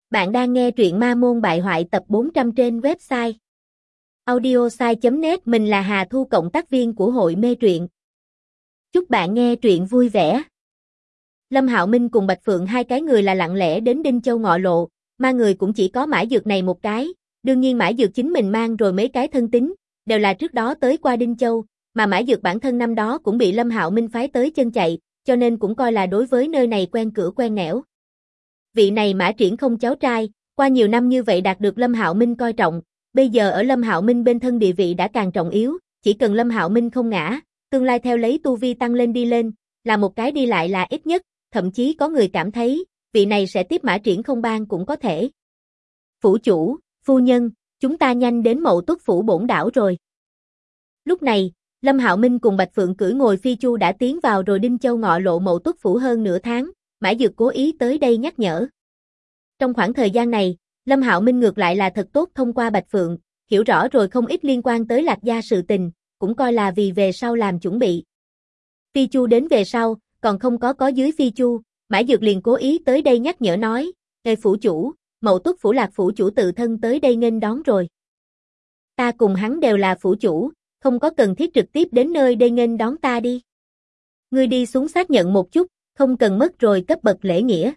Bạn đang nghe truyện Ma Môn Bại Hoại tập 400 trên website audiosai.net. Mình là Hà Thu, cộng tác viên của hội mê truyện. Chúc bạn nghe truyện vui vẻ. Lâm Hạo Minh cùng Bạch Phượng hai cái người là lặng lẽ đến Đinh Châu Ngọ Lộ, mà người cũng chỉ có mã dược này một cái. Đương nhiên mã dược chính mình mang rồi mấy cái thân tín, đều là trước đó tới qua Đinh Châu, mà mã dược bản thân năm đó cũng bị Lâm Hạo Minh phái tới chân chạy, cho nên cũng coi là đối với nơi này quen cửa quen nẻo. Vị này Mã Triển Không cháu trai, qua nhiều năm như vậy đạt được Lâm Hạo Minh coi trọng, bây giờ ở Lâm Hạo Minh bên thân địa vị đã càng trọng yếu, chỉ cần Lâm Hạo Minh không ngã, tương lai theo lấy tu vi tăng lên đi lên, là một cái đi lại là ít nhất, thậm chí có người cảm thấy, vị này sẽ tiếp Mã Triển Không ban cũng có thể. Phủ chủ, phu nhân, chúng ta nhanh đến Mậu Tuất phủ bổn đảo rồi. Lúc này, Lâm Hạo Minh cùng Bạch Phượng cưỡi ngồi phi chu đã tiến vào rồi Đinh Châu Ngọ Lộ Mậu Tuất phủ hơn nửa tháng. Mã Dược cố ý tới đây nhắc nhở. Trong khoảng thời gian này, Lâm Hạo Minh ngược lại là thật tốt thông qua Bạch Phượng, hiểu rõ rồi không ít liên quan tới Lạc gia sự tình, cũng coi là vì về sau làm chuẩn bị. Phi Chu đến về sau, còn không có dưới Phi Chu, Mã Dược liền cố ý tới đây nhắc nhở nói, "Ê phủ chủ, Mậu Tuất phủ Lạc phủ chủ tự thân tới đây nghênh đón rồi. Ta cùng hắn đều là phủ chủ, không có cần thiết trực tiếp đến nơi đây nghênh đón ta đi. Ngươi đi xuống xác nhận một chút, không cần mất rồi cấp bậc lễ nghĩa."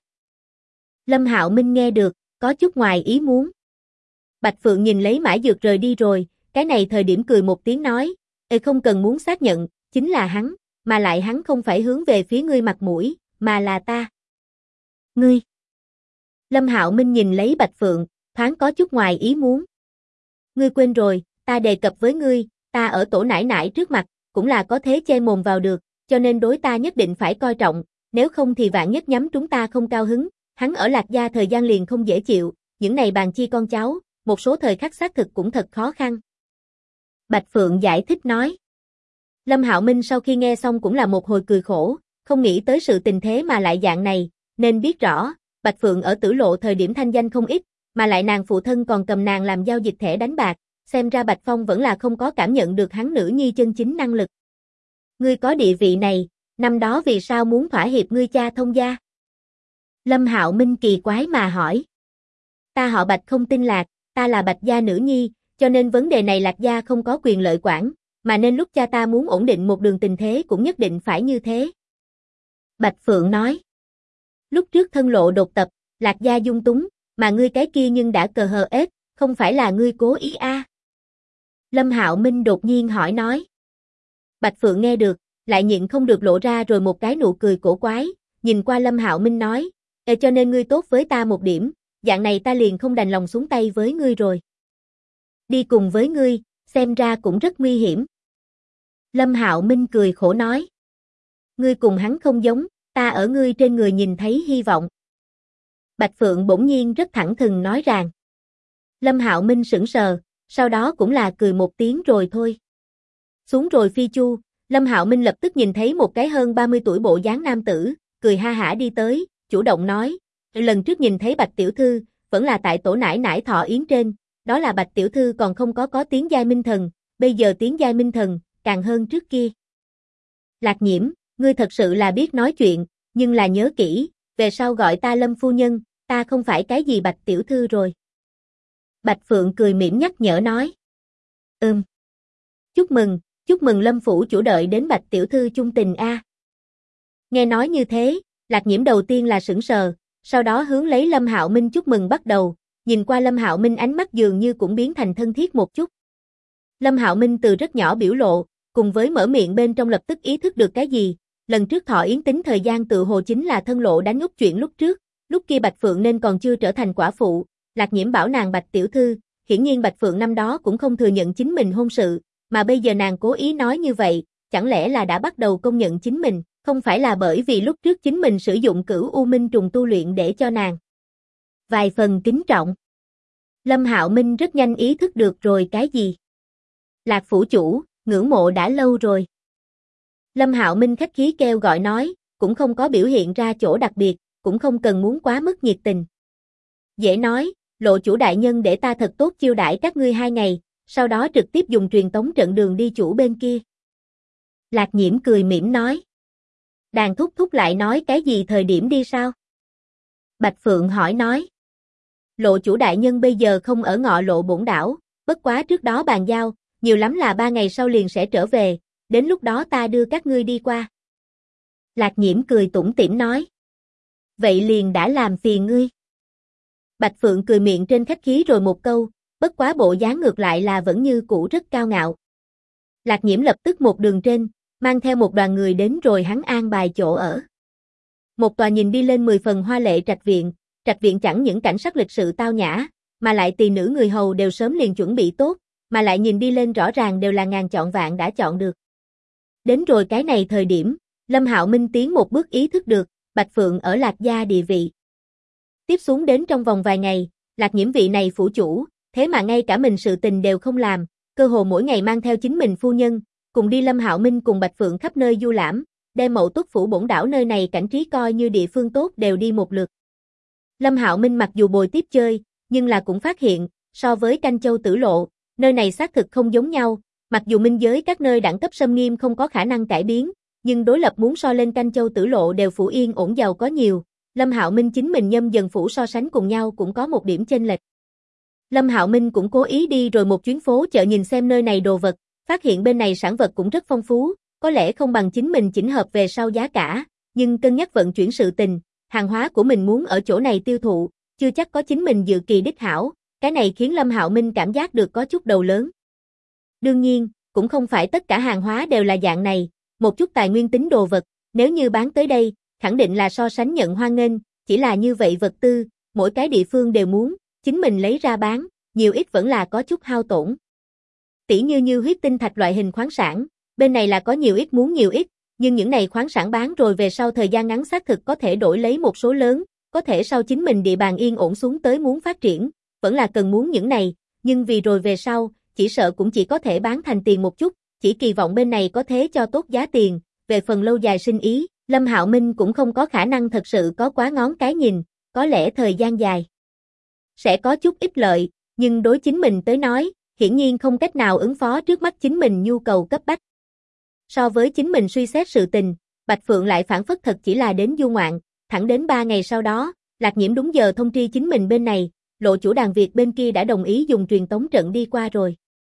Lâm Hạo Minh nghe được, có chút ngoài ý muốn. Bạch Phượng nhìn lấy Mã Dược rời đi rồi, cái này thời điểm cười một tiếng nói, không cần muốn xác nhận, chính là hắn, mà lại hắn không phải hướng về phía ngươi mặt mũi, mà là ta." "Ngươi?" Lâm Hạo Minh nhìn lấy Bạch Phượng, thoáng có chút ngoài ý muốn. "Ngươi quên rồi, ta đề cập với ngươi, ta ở tổ nải nải trước mặt, cũng là có thế che mồm vào được, cho nên đối ta nhất định phải coi trọng. Nếu không thì vạn nhất nhắm chúng ta không cao hứng, hắn ở Lạc gia thời gian liền không dễ chịu, những này bàn chi con cháu, một số thời khắc xác thực cũng thật khó khăn." Bạch Phượng giải thích nói. Lâm Hạo Minh sau khi nghe xong cũng là một hồi cười khổ, không nghĩ tới sự tình thế mà lại dạng này, nên biết rõ, Bạch Phượng ở Tử Lộ thời điểm thanh danh không ít, mà lại nàng phụ thân còn cầm nàng làm giao dịch thẻ đánh bạc, xem ra Bạch Phong vẫn là không có cảm nhận được hắn nữ nhi chân chính năng lực. "Ngươi có địa vị này, năm đó vì sao muốn thỏa hiệp ngươi cha thông gia?" Lâm Hạo Minh kỳ quái mà hỏi. "Ta họ Bạch không tin Lạc, ta là Bạch gia nữ nhi, cho nên vấn đề này Lạc gia không có quyền lợi quản, mà nên lúc cha ta muốn ổn định một đường tình thế cũng nhất định phải như thế." Bạch Phượng nói. "Lúc trước thân lộ đột tập, Lạc gia dung túng, mà ngươi cái kia nhưng đã cờ hờ ết, không phải là ngươi cố ý a?" Lâm Hạo Minh đột nhiên hỏi nói. Bạch Phượng nghe được, lại nhịn không được lộ ra rồi một cái nụ cười cổ quái, nhìn qua Lâm Hạo Minh nói, cho nên ngươi tốt với ta một điểm, dạng này ta liền không đành lòng xuống tay với ngươi rồi. Đi cùng với ngươi, xem ra cũng rất nguy hiểm." Lâm Hạo Minh cười khổ nói. "Ngươi cùng hắn không giống, ta ở ngươi trên người nhìn thấy hy vọng." Bạch Phượng bỗng nhiên rất thẳng thừng nói rằng. Lâm Hạo Minh sững sờ, sau đó cũng là cười một tiếng rồi thôi. Xuống rồi Phi Chu, Lâm Hạo Minh lập tức nhìn thấy một cái hơn 30 tuổi bộ dáng nam tử, cười ha hả đi tới, chủ động nói, "Lần trước nhìn thấy Bạch tiểu thư, vẫn là tại tổ nải nải thọ yến trên, đó là Bạch tiểu thư còn không có tiến giai minh thần, bây giờ tiến giai minh thần, càng hơn trước kia. Lạc Nhiễm, ngươi thật sự là biết nói chuyện, nhưng là nhớ kỹ, về sau gọi ta Lâm phu nhân, ta không phải cái gì Bạch tiểu thư rồi." Bạch Phượng cười mỉm nhắc nhở nói. Chúc mừng Lâm phủ chủ đợi đến Bạch tiểu thư chung tình a." Nghe nói như thế, Lạc Nhiễm đầu tiên là sững sờ, sau đó hướng lấy Lâm Hạo Minh chúc mừng bắt đầu, nhìn qua Lâm Hạo Minh ánh mắt dường như cũng biến thành thân thiết một chút. Lâm Hạo Minh từ rất nhỏ biểu lộ, cùng với mở miệng bên trong lập tức ý thức được cái gì, lần trước thọ yến tính thời gian tự hồ chính là thân lộ đánh úp chuyện lúc trước, lúc kia Bạch Phượng nên còn chưa trở thành quả phụ, Lạc Nhiễm bảo nàng Bạch tiểu thư, hiển nhiên Bạch Phượng năm đó cũng không thừa nhận chính mình hôn sự, mà bây giờ nàng cố ý nói như vậy, chẳng lẽ là đã bắt đầu công nhận chính mình, không phải là bởi vì lúc trước chính mình sử dụng Cửu U Minh trùng tu luyện để cho nàng vài phần kính trọng. Lâm Hạo Minh rất nhanh ý thức được rồi cái gì. "Lạc phủ chủ, ngưỡng mộ đã lâu rồi." Lâm Hạo Minh khách khí kêu gọi nói, cũng không có biểu hiện ra chỗ đặc biệt, cũng không cần muốn quá mức nhiệt tình. "Dễ nói, lộ chủ đại nhân để ta thật tốt chiêu đãi các ngươi 2 ngày, sau đó trực tiếp dùng truyền tống trận đường đi chủ bên kia." Lạc Nhiễm cười mỉm nói. "Đàn thúc thúc lại nói cái gì thời điểm đi sao?" Bạch Phượng hỏi nói. Lộ chủ đại nhân bây giờ không ở Ngọ Lộ Bổn đảo, bất quá trước đó bàn giao, nhiều lắm là 3 ngày sau liền sẽ trở về, đến lúc đó ta đưa các ngươi đi qua. Lạc Nhiễm cười tủm tỉm nói. Vậy liền đã làm phiền ngươi. Bạch Phượng cười miệng trên khách khí rồi một câu, bất quá bộ dáng ngược lại là vẫn như cũ rất cao ngạo. Lạc Nhiễm lập tức một đường trên, mang theo một đoàn người đến rồi hắn an bài chỗ ở. Một tòa nhìn đi lên 10 phần hoa lệ trạch viện chẳng những cảnh sắc lịch sự tao nhã, mà lại tỳ nữ người hầu đều sớm liền chuẩn bị tốt, mà lại nhìn đi lên rõ ràng đều là ngàn chọn vạn đã chọn được. Đến rồi cái này thời điểm, Lâm Hạo Minh tiến một bước ý thức được, Bạch Phượng ở Lạc gia địa vị. Tiếp xuống đến trong vòng vài ngày, Lạc Nhiễm vị này phủ chủ, thế mà ngay cả mình sự tình đều không làm, cơ hồ mỗi ngày mang theo chính mình phu nhân, cùng đi Lâm Hạo Minh cùng Bạch Phượng khắp nơi du lãm, đem Mậu Túc phủ Bổn đảo nơi này cảnh trí coi như địa phương tốt đều đi một lượt. Lâm Hạo Minh mặc dù bồi tiếp chơi, nhưng là cũng phát hiện, so với Canh Châu Tử Lộ, nơi này xác thực không giống nhau, mặc dù minh giới các nơi đẳng cấp xâm nghiêm không có khả năng cải biến, nhưng đối lập muốn so lên Canh Châu Tử Lộ đều phủ yên ổn giàu có nhiều, Lâm Hạo Minh chính mình Nhâm Dần phủ so sánh cùng nhau cũng có một điểm chênh lệch. Lâm Hạo Minh cũng cố ý đi rồi một chuyến phố chợ nhìn xem nơi này đồ vật, phát hiện bên này sản vật cũng rất phong phú, có lẽ không bằng chính mình chỉnh hợp về sau giá cả, nhưng cân nhắc vận chuyển sự tình, hàng hóa của mình muốn ở chỗ này tiêu thụ, chưa chắc có chính mình dự kỳ đích hảo, cái này khiến Lâm Hạo Minh cảm giác được có chút đầu lớn. Đương nhiên, cũng không phải tất cả hàng hóa đều là dạng này, một chút tài nguyên tính đồ vật, nếu như bán tới đây, khẳng định là so sánh nhận hoan nghênh, chỉ là như vậy vật tư, mỗi cái địa phương đều muốn, chính mình lấy ra bán, nhiều ít vẫn là có chút hao tổn. Tỉ như huyết tinh thạch loại hình khoáng sản, bên này là có nhiều ít muốn nhiều ít, nhưng những này khoáng sản bán rồi về sau thời gian ngắn xác thực có thể đổi lấy một số lớn, có thể sau chính mình địa bàn yên ổn xuống tới muốn phát triển, vẫn là cần muốn những này, nhưng vì rồi về sau, chỉ sợ cũng chỉ có thể bán thành tiền một chút, chỉ kỳ vọng bên này có thế cho tốt giá tiền, về phần lâu dài sinh ý, Lâm Hạo Minh cũng không có khả năng thật sự có quá ngón cái nhìn, có lẽ thời gian dài sẽ có chút ít lợi, nhưng đối chính mình tới nói, hiển nhiên không cách nào ứng phó trước mắt chính mình nhu cầu cấp bách. So với chính mình suy xét sự tình, Bạch Phượng lại phản phất thật chỉ là đến du ngoạn, thẳng đến 3 ngày sau đó, Lạc Nhiễm đúng giờ thông tri chính mình bên này, Lộ chủ đàn Việt bên kia đã đồng ý dùng truyền tống trận đi qua rồi.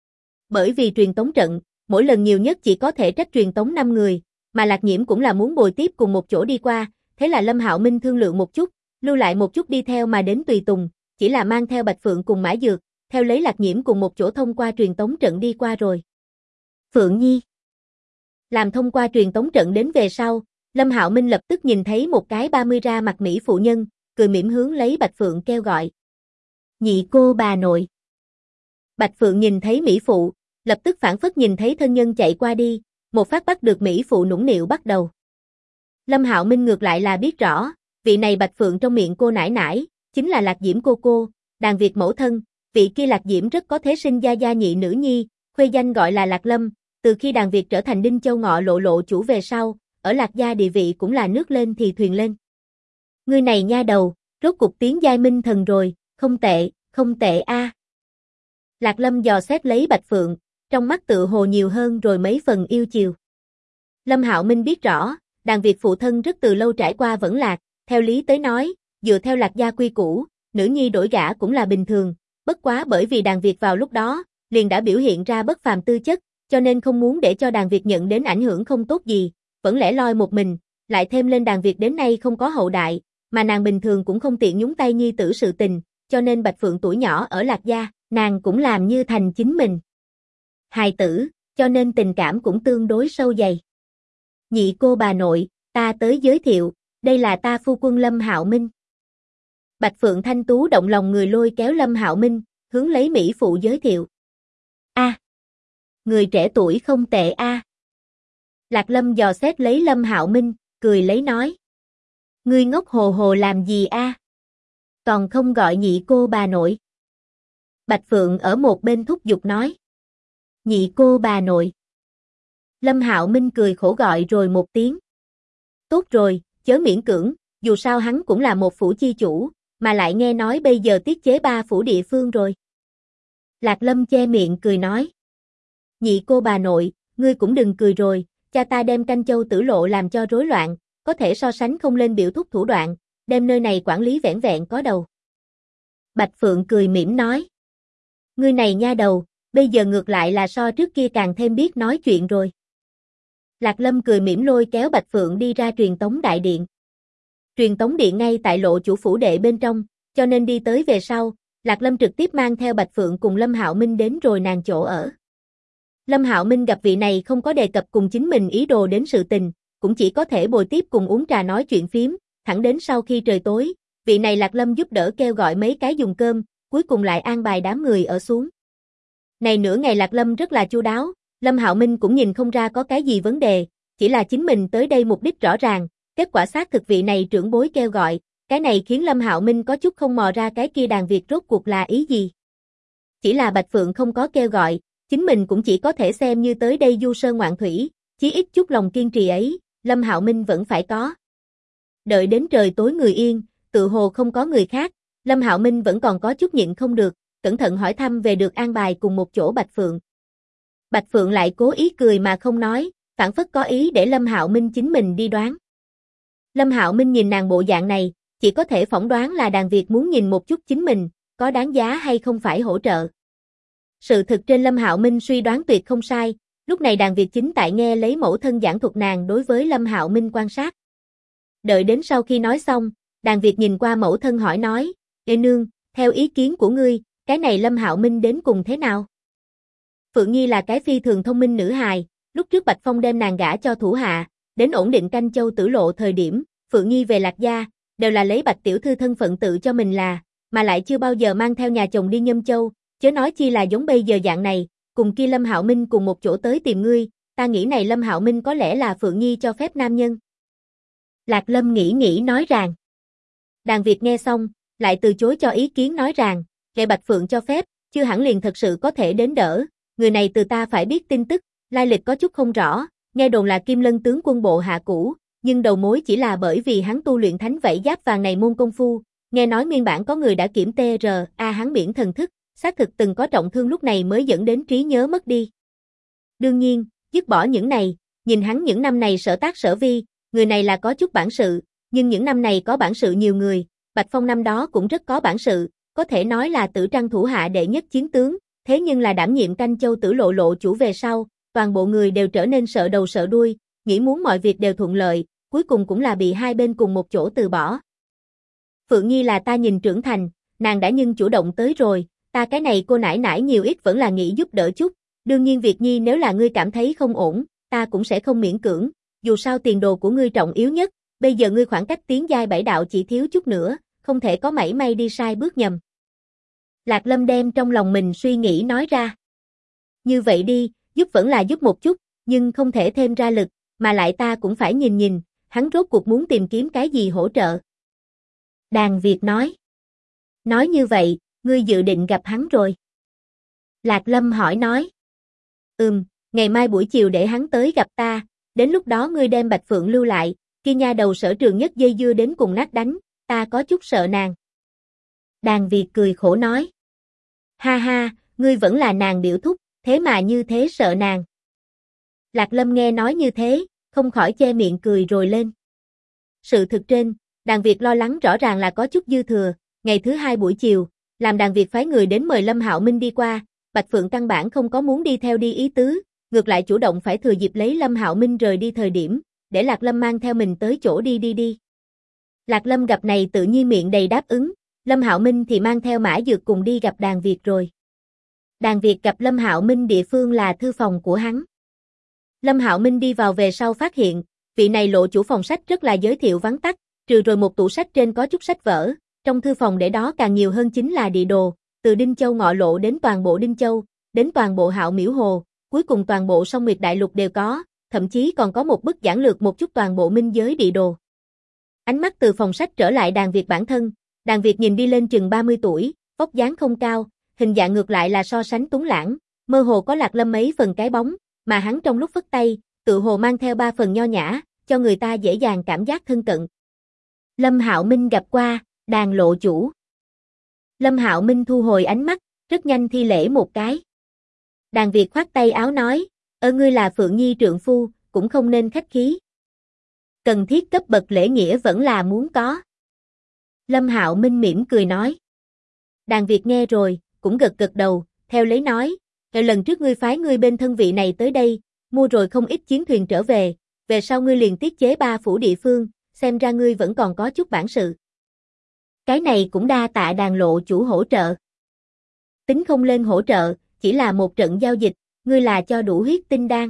Bởi vì truyền tống trận, mỗi lần nhiều nhất chỉ có thể trách truyền tống 5 người, mà Lạc Nhiễm cũng là muốn bồi tiếp cùng một chỗ đi qua, thế là Lâm Hạo Minh thương lượng một chút, lưu lại một chút đi theo mà đến tùy tùng, chỉ là mang theo Bạch Phượng cùng Mã Dược, theo lấy Lạc Nhiễm cùng một chỗ thông qua truyền tống trận đi qua rồi. Phượng Nhi làm thông qua truyền tống trận đến về sau, Lâm Hạo Minh lập tức nhìn thấy một cái 30 ra mặt mỹ phụ nhân, cười mỉm hướng lấy Bạch Phượng kêu gọi. Nhị cô bà nội. Bạch Phượng nhìn thấy mỹ phụ, lập tức phản phất nhìn thấy thân nhân chạy qua đi, một phát bắt được mỹ phụ nũng nịu bắt đầu. Lâm Hạo Minh ngược lại là biết rõ, vị này Bạch Phượng trong miệng cô nải nải, chính là Lạc Diễm cô, đàn Việt mẫu thân, vị kia Lạc Diễm rất có thế sinh gia nhị nữ nhi, khuê danh gọi là Lạc Lâm, từ khi đàn Việt trở thành Đinh Châu Ngọ Lộ lộ chủ về sau, ở Lạc gia địa vị cũng là nước lên thì thuyền lên. Ngươi này nha đầu, rốt cục tiến giai minh thần rồi, không tệ a. Lạc Lâm dò xét lấy Bạch Phượng, trong mắt tự hồ nhiều hơn rồi mấy phần yêu chiều. Lâm Hạo Minh biết rõ, đàn Việt phụ thân rất từ lâu trải qua vẫn lạc, theo lý tới nói, dựa theo Lạc gia quy củ, nữ nhi đổi gả cũng là bình thường, bất quá bởi vì đàn Việt vào lúc đó, liền đã biểu hiện ra bất phàm tư chất, cho nên không muốn để cho đàn Việt nhận đến ảnh hưởng không tốt gì, vẫn lẻ loi một mình, lại thêm lên đàn Việt đến nay không có hậu đại, mà nàng bình thường cũng không tiện nhúng tay nhi tử sự tình, cho nên Bạch Phượng tuổi nhỏ ở Lạc gia, nàng cũng làm như thành chính mình. Hài tử, cho nên tình cảm cũng tương đối sâu dày. Nhị cô bà nội, ta tới giới thiệu, đây là ta phu quân Lâm Hạo Minh. Bạch Phượng thanh tú động lòng người lôi kéo Lâm Hạo Minh, hướng lấy mỹ phụ giới thiệu. A, người trẻ tuổi không tệ a. Lạc Lâm dò xét lấy Lâm Hạo Minh, cười lấy nói. Ngươi ngốc hồ hồ làm gì a? Còn không gọi nhị cô bà nội. Bạch Phượng ở một bên thúc giục nói. Nhị cô bà nội. Lâm Hạo Minh cười khổ gọi rồi một tiếng. Tốt rồi, chớ miễn cưỡng, dù sao hắn cũng là một phủ chi chủ, mà lại nghe nói bây giờ tiết chế 3 phủ địa phương rồi. Lạc Lâm che miệng cười nói. Nhị cô bà nội, ngươi cũng đừng cười rồi, cha ta đem Canh Châu Tử Lộ làm cho rối loạn, có thể so sánh không lên biểu thúc thủ đoạn, đem nơi này quản lý vẻn vẹn có đầu. Bạch Phượng cười mỉm nói. Ngươi này nha đầu, bây giờ ngược lại là so trước kia càng thêm biết nói chuyện rồi. Lạc Lâm cười mỉm lôi kéo Bạch Phượng đi ra truyền tống đại điện. Truyền tống điện ngay tại lộ chủ phủ đệ bên trong, cho nên đi tới về sau, Lạc Lâm trực tiếp mang theo Bạch Phượng cùng Lâm Hạo Minh đến rồi nàng chỗ ở. Lâm Hạo Minh gặp vị này không có đề cập cùng chính mình ý đồ đến sự tình, cũng chỉ có thể bồi tiếp cùng uống trà nói chuyện phím, thẳng đến sau khi trời tối, vị này Lạc Lâm giúp đỡ kêu gọi mấy cái dùng cơm, cuối cùng lại an bài đám người ở xuống. Này nửa ngày Lạc Lâm rất là chu đáo, Lâm Hạo Minh cũng nhìn không ra có cái gì vấn đề, chỉ là chính mình tới đây mục đích rõ ràng, kết quả xác thực vị này trưởng bối kêu gọi, cái này khiến Lâm Hạo Minh có chút không mò ra cái kia đàn Việt rốt cuộc là ý gì. Chỉ là Bạch Phượng không có kêu gọi, chính mình cũng chỉ có thể xem như tới đây du sơn ngoạn thủy, chí ít chút lòng kiên trì ấy, Lâm Hạo Minh vẫn phải có. Đợi đến trời tối người yên, tự hồ không có người khác, Lâm Hạo Minh vẫn còn có chút nhịn không được, cẩn thận hỏi thăm về được an bài cùng một chỗ Bạch Phượng. Bạch Phượng lại cố ý cười mà không nói, phản phất có ý để Lâm Hạo Minh chính mình đi đoán. Lâm Hạo Minh nhìn nàng bộ dạng này, chỉ có thể phỏng đoán là đàn Việt muốn nhìn một chút chính mình, có đáng giá hay không phải hỗ trợ. Sự thực trên Lâm Hạo Minh suy đoán tuyệt không sai, lúc này đàn Việt chính tại nghe lấy mẫu thân giảng thuật nàng đối với Lâm Hạo Minh quan sát. Đợi đến sau khi nói xong, đàn Việt nhìn qua mẫu thân hỏi nói, Ê nương, theo ý kiến của ngươi, cái này Lâm Hạo Minh đến cùng thế nào? Phượng Nhi là cái phi thường thông minh nữ hài, lúc trước Bạch Phong đem nàng gả cho thủ hạ, đến ổn định Canh Châu Tử Lộ thời điểm, Phượng Nhi về Lạc gia, đều là lấy Bạch tiểu thư thân phận tự cho mình là, mà lại chưa bao giờ mang theo nhà chồng đi Nhâm Châu, chớ nói chi là giống bây giờ dạng này, cùng kia Lâm Hạo Minh cùng một chỗ tới tìm ngươi, ta nghĩ này Lâm Hạo Minh có lẽ là Phượng Nhi cho phép nam nhân. Lạc Lâm nghĩ nói rằng. Đàn Việt nghe xong, lại từ chối cho ý kiến nói rằng, kệ Bạch Phượng cho phép, chưa hẳn liền thật sự có thể đến đỡ, người này từ ta phải biết tin tức, lai lịch có chút không rõ, nghe đồn là Kim Lân tướng quân bộ hạ cũ, nhưng đầu mối chỉ là bởi vì hắn tu luyện thánh vảy giáp vàng này môn công phu, nghe nói nguyên bản có người đã kiểm TRA hắn biển thần thức, xác thực từng có trọng thương lúc này mới dẫn đến trí nhớ mất đi. Đương nhiên, dứt bỏ những này, nhìn hắn những năm này sở tác sở vi, người này là có chút bản sự, nhưng những năm này có bản sự nhiều người, Bạch Phong năm đó cũng rất có bản sự, có thể nói là Tử Trăng thủ hạ đệ nhất chiến tướng, thế nhưng là đảm nhiệm Canh Châu Tử Lộ lộ chủ về sau, toàn bộ người đều trở nên sợ đầu sợ đuôi, nghĩ muốn mọi việc đều thuận lợi, cuối cùng cũng là bị hai bên cùng một chỗ từ bỏ. Phượng Nhi là ta nhìn trưởng thành, nàng đã nhưng chủ động tới rồi, ta cái này cô nãi nãi nhiều ít vẫn là nghĩ giúp đỡ chút, đương nhiên Việt Nhi nếu là ngươi cảm thấy không ổn, ta cũng sẽ không miễn cưỡng, dù sao tiền đồ của ngươi trọng yếu nhất, bây giờ ngươi khoảng cách tiến giai bảy đạo chỉ thiếu chút nữa, không thể có mảy may đi sai bước nhầm. Lạc Lâm đem trong lòng mình suy nghĩ nói ra. Như vậy đi, giúp vẫn là giúp một chút, nhưng không thể thêm ra lực, mà lại ta cũng phải nhìn nhìn, hắn rốt cuộc muốn tìm kiếm cái gì hỗ trợ. Đàn Việt nói. Nói như vậy, ngươi dự định gặp hắn rồi. Lạc Lâm hỏi nói. Ngày mai buổi chiều để hắn tới gặp ta, đến lúc đó ngươi đem Bạch Phượng lưu lại, kia nha đầu Sở Trường Nhất dây dưa đến cùng nát đánh, ta có chút sợ nàng. Đàn Việt cười khổ nói. Ha ha, ngươi vẫn là nàng biểu thúc, thế mà như thế sợ nàng. Lạc Lâm nghe nói như thế, không khỏi che miệng cười rồi lên. Sự thực trên, đàn Việt lo lắng rõ ràng là có chút dư thừa, ngày thứ hai buổi chiều, làm đàn Việt phái người đến mời Lâm Hạo Minh đi qua, Bạch Phượng căn bản không có muốn đi theo đi ý tứ, ngược lại chủ động phải thừa dịp lấy Lâm Hạo Minh rời đi thời điểm, để Lạc Lâm mang theo mình tới chỗ đi. Lạc Lâm gặp này tự nhiên miệng đầy đáp ứng, Lâm Hạo Minh thì mang theo Mã Dược cùng đi gặp đàn Việt rồi. Đàn Việt gặp Lâm Hạo Minh địa phương là thư phòng của hắn. Lâm Hạo Minh đi vào về sau phát hiện, vị này lộ chủ phòng sách rất là giới thiệu vắn tắt, trừ rồi một tủ sách trên có chút sách vở, trong thư phòng để đó càng nhiều hơn chính là địa đồ, từ Đinh Châu Ngọ Lộ đến toàn bộ Đinh Châu, đến toàn bộ Hạo Miễu Hồ, cuối cùng toàn bộ Song Nguyệt Đại Lục đều có, thậm chí còn có một bức giảng lược một chút toàn bộ minh giới địa đồ. Ánh mắt từ phòng sách trở lại đàn Việt bản thân, đàn Việt nhìn đi lên chừng 30 tuổi, vóc dáng không cao, hình dạng ngược lại là so sánh tuấn lãng, mơ hồ có Lạc Lâm mấy phần cái bóng, mà hắn trong lúc phất tay, tự hồ mang theo 3 phần nho nhã, cho người ta dễ dàng cảm giác thân cận. Lâm Hạo Minh gặp qua, đàn lộ chủ. Lâm Hạo Minh thu hồi ánh mắt, rất nhanh thi lễ một cái. Đàn Việt khoát tay áo nói, ngươi là Phượng Nhi trượng phu, cũng không nên khách khí. Cần thiết cấp bậc lễ nghĩa vẫn là muốn có. Lâm Hạo Minh mỉm cười nói. Đàn Việt nghe rồi, cũng gật gật đầu, theo lấy nói, lần trước ngươi phái ngươi bên thân vị này tới đây, mua rồi không ít chiến thuyền trở về sau ngươi liền tiết chế 3 phủ địa phương, xem ra ngươi vẫn còn có chút bản sự. Cái này cũng đa tạ Đàn lộ chủ hỗ trợ. Tính không lên hỗ trợ, chỉ là một trận giao dịch, ngươi là cho đủ huyết tinh đan.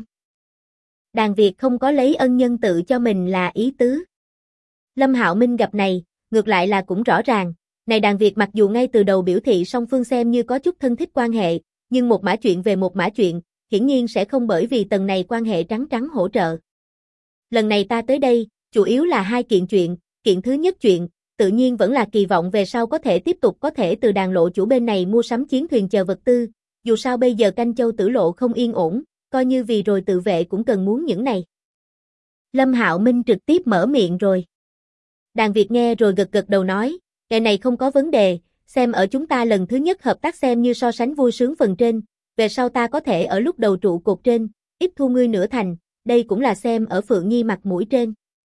Đàn Việt không có lấy ân nhân tự cho mình là ý tứ. Lâm Hạo Minh gặp này, ngược lại là cũng rõ ràng, này Đàn Việt mặc dù ngay từ đầu biểu thị song phương xem như có chút thân thích quan hệ, nhưng một mã chuyện về một mã chuyện, hiển nhiên sẽ không bởi vì tầng này quan hệ trắng trắng hỗ trợ. Lần này ta tới đây, chủ yếu là 2 kiện chuyện, kiện thứ nhất chuyện, tự nhiên vẫn là kỳ vọng về sau có thể tiếp tục có thể từ Đàn lộ chủ bên này mua sắm chiến thuyền chờ vật tư, dù sao bây giờ Canh Châu Tử lộ không yên ổn, coi như vì rồi tự vệ cũng cần muốn những này. Lâm Hạo Minh trực tiếp mở miệng rồi. Đàn Việt nghe rồi gật gật đầu nói, cái này không có vấn đề, xem ở chúng ta lần thứ nhất hợp tác xem như so sánh vui sướng phần trên, về sau ta có thể ở lúc đầu trụ cột trên, ít thu ngươi nửa thành, đây cũng là xem ở Phượng Nhi mặt mũi trên.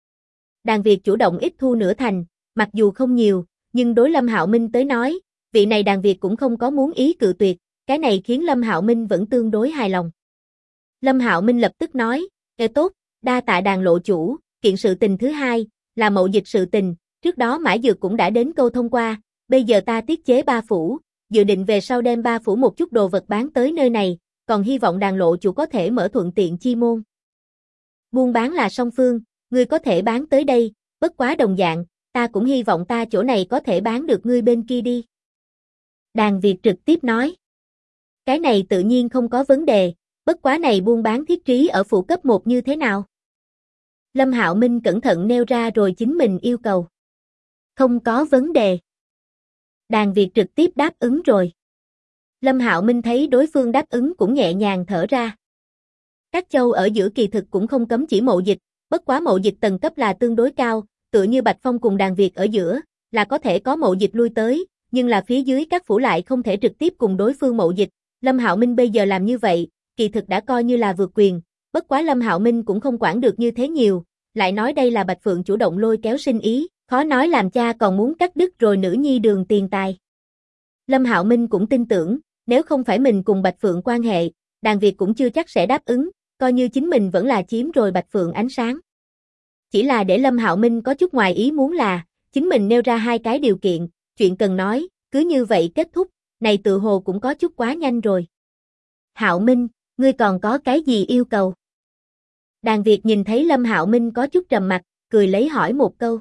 Đàn Việt chủ động ít thu nửa thành, mặc dù không nhiều, nhưng đối Lâm Hạo Minh tới nói, vị này Đàn Việt cũng không có muốn ý cự tuyệt, cái này khiến Lâm Hạo Minh vẫn tương đối hài lòng. Lâm Hạo Minh lập tức nói, tốt, đa tạ Đàn lộ chủ, kiện sự tình thứ hai, là mậu dịch sự tình, trước đó Mã Dược cũng đã đến câu thông qua, bây giờ ta tiết chế 3 phủ, dự định về sau đem 3 phủ một chút đồ vật bán tới nơi này, còn hy vọng Đàn lộ chủ có thể mở thuận tiện chi môn. Buôn bán là song phương, ngươi có thể bán tới đây, bất quá đồng dạng, ta cũng hy vọng ta chỗ này có thể bán được ngươi bên kia đi. Đàn Việt trực tiếp nói. Cái này tự nhiên không có vấn đề, bất quá này buôn bán thiết trí ở phủ cấp 1 như thế nào? Lâm Hạo Minh cẩn thận nêu ra rồi chính mình yêu cầu. Không có vấn đề. Đàn Việt trực tiếp đáp ứng rồi. Lâm Hạo Minh thấy đối phương đáp ứng cũng nhẹ nhàng thở ra. Các châu ở giữa kỳ thực cũng không cấm chỉ mậu dịch, bất quá mậu dịch tầng cấp là tương đối cao, tựa như Bạch Phong cùng Đàn Việt ở giữa, là có thể có mậu dịch lui tới, nhưng là phía dưới các phủ lại không thể trực tiếp cùng đối phương mậu dịch. Lâm Hạo Minh bây giờ làm như vậy, kỳ thực đã coi như là vượt quyền, bất quá Lâm Hạo Minh cũng không quản được như thế nhiều, lại nói đây là Bạch Phượng chủ động lôi kéo sinh ý, khó nói làm cha còn muốn cắt đứt rồi nữ nhi đường tiền tài. Lâm Hạo Minh cũng tin tưởng, nếu không phải mình cùng Bạch Phượng quan hệ, Đàn Việt cũng chưa chắc sẽ đáp ứng, coi như chính mình vẫn là chiếm rồi Bạch Phượng ánh sáng. Chỉ là để Lâm Hạo Minh có chút ngoài ý muốn là, chính mình nêu ra 2 cái điều kiện, chuyện cần nói, cứ như vậy kết thúc, này tự hồ cũng có chút quá nhanh rồi. Hạo Minh, ngươi còn có cái gì yêu cầu? Đàn Việt nhìn thấy Lâm Hạo Minh có chút trầm mặt, cười lấy hỏi một câu.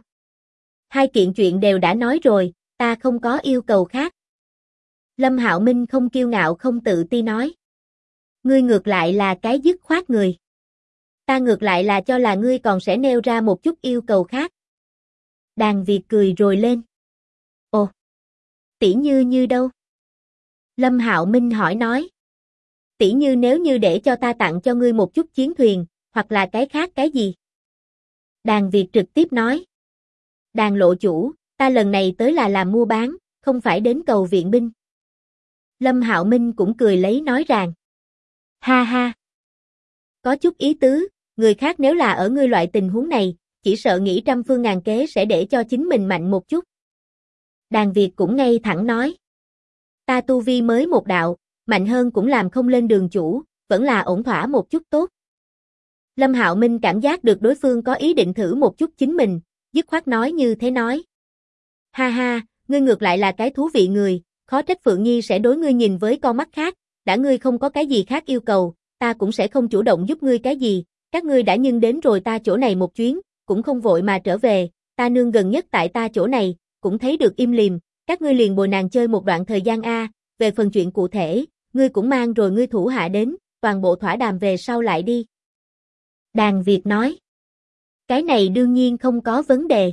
2 kiện chuyện đều đã nói rồi, ta không có yêu cầu khác. Lâm Hạo Minh không kiêu ngạo không tự ti nói. Ngươi ngược lại là cái dứt khoát người. Ta ngược lại là cho là ngươi còn sẽ nêu ra một chút yêu cầu khác. Đàn Việt cười rồi lên. Ồ, tỉ như đâu? Lâm Hạo Minh hỏi nói. Tỉ như nếu như để cho ta tặng cho ngươi một chút chiến thuyền, hoặc là cái khác cái gì? Đàn Việt trực tiếp nói. Đàn lộ chủ, ta lần này tới là làm mua bán, không phải đến cầu viện binh. Lâm Hạo Minh cũng cười lấy nói rằng. Ha ha. Có chút ý tứ, người khác nếu là ở ngươi loại tình huống này, chỉ sợ nghĩ trăm phương ngàn kế sẽ để cho chính mình mạnh một chút. Đàn Việt cũng ngay thẳng nói. Ta tu vi mới một đạo, mạnh hơn cũng làm không lên đường chủ, vẫn là ổn thỏa một chút tốt. Lâm Hạo Minh cảm giác được đối phương có ý định thử một chút chính mình, dứt khoát nói như thế nói. Ha ha, ngươi ngược lại là cái thú vị người, khó trách Phượng Nhi sẽ đối ngươi nhìn với con mắt khác, đã ngươi không có cái gì khác yêu cầu, ta cũng sẽ không chủ động giúp ngươi cái gì, các ngươi đã nhưng đến rồi ta chỗ này một chuyến, cũng không vội mà trở về, ta nương gần nhất tại ta chỗ này, cũng thấy được im lìm, các ngươi liền bồi nàng chơi một đoạn thời gian a, về phần chuyện cụ thể, ngươi cũng mang rồi ngươi thủ hạ đến, toàn bộ thỏa đàm về sau lại đi. Đàn Việt nói. Cái này đương nhiên không có vấn đề.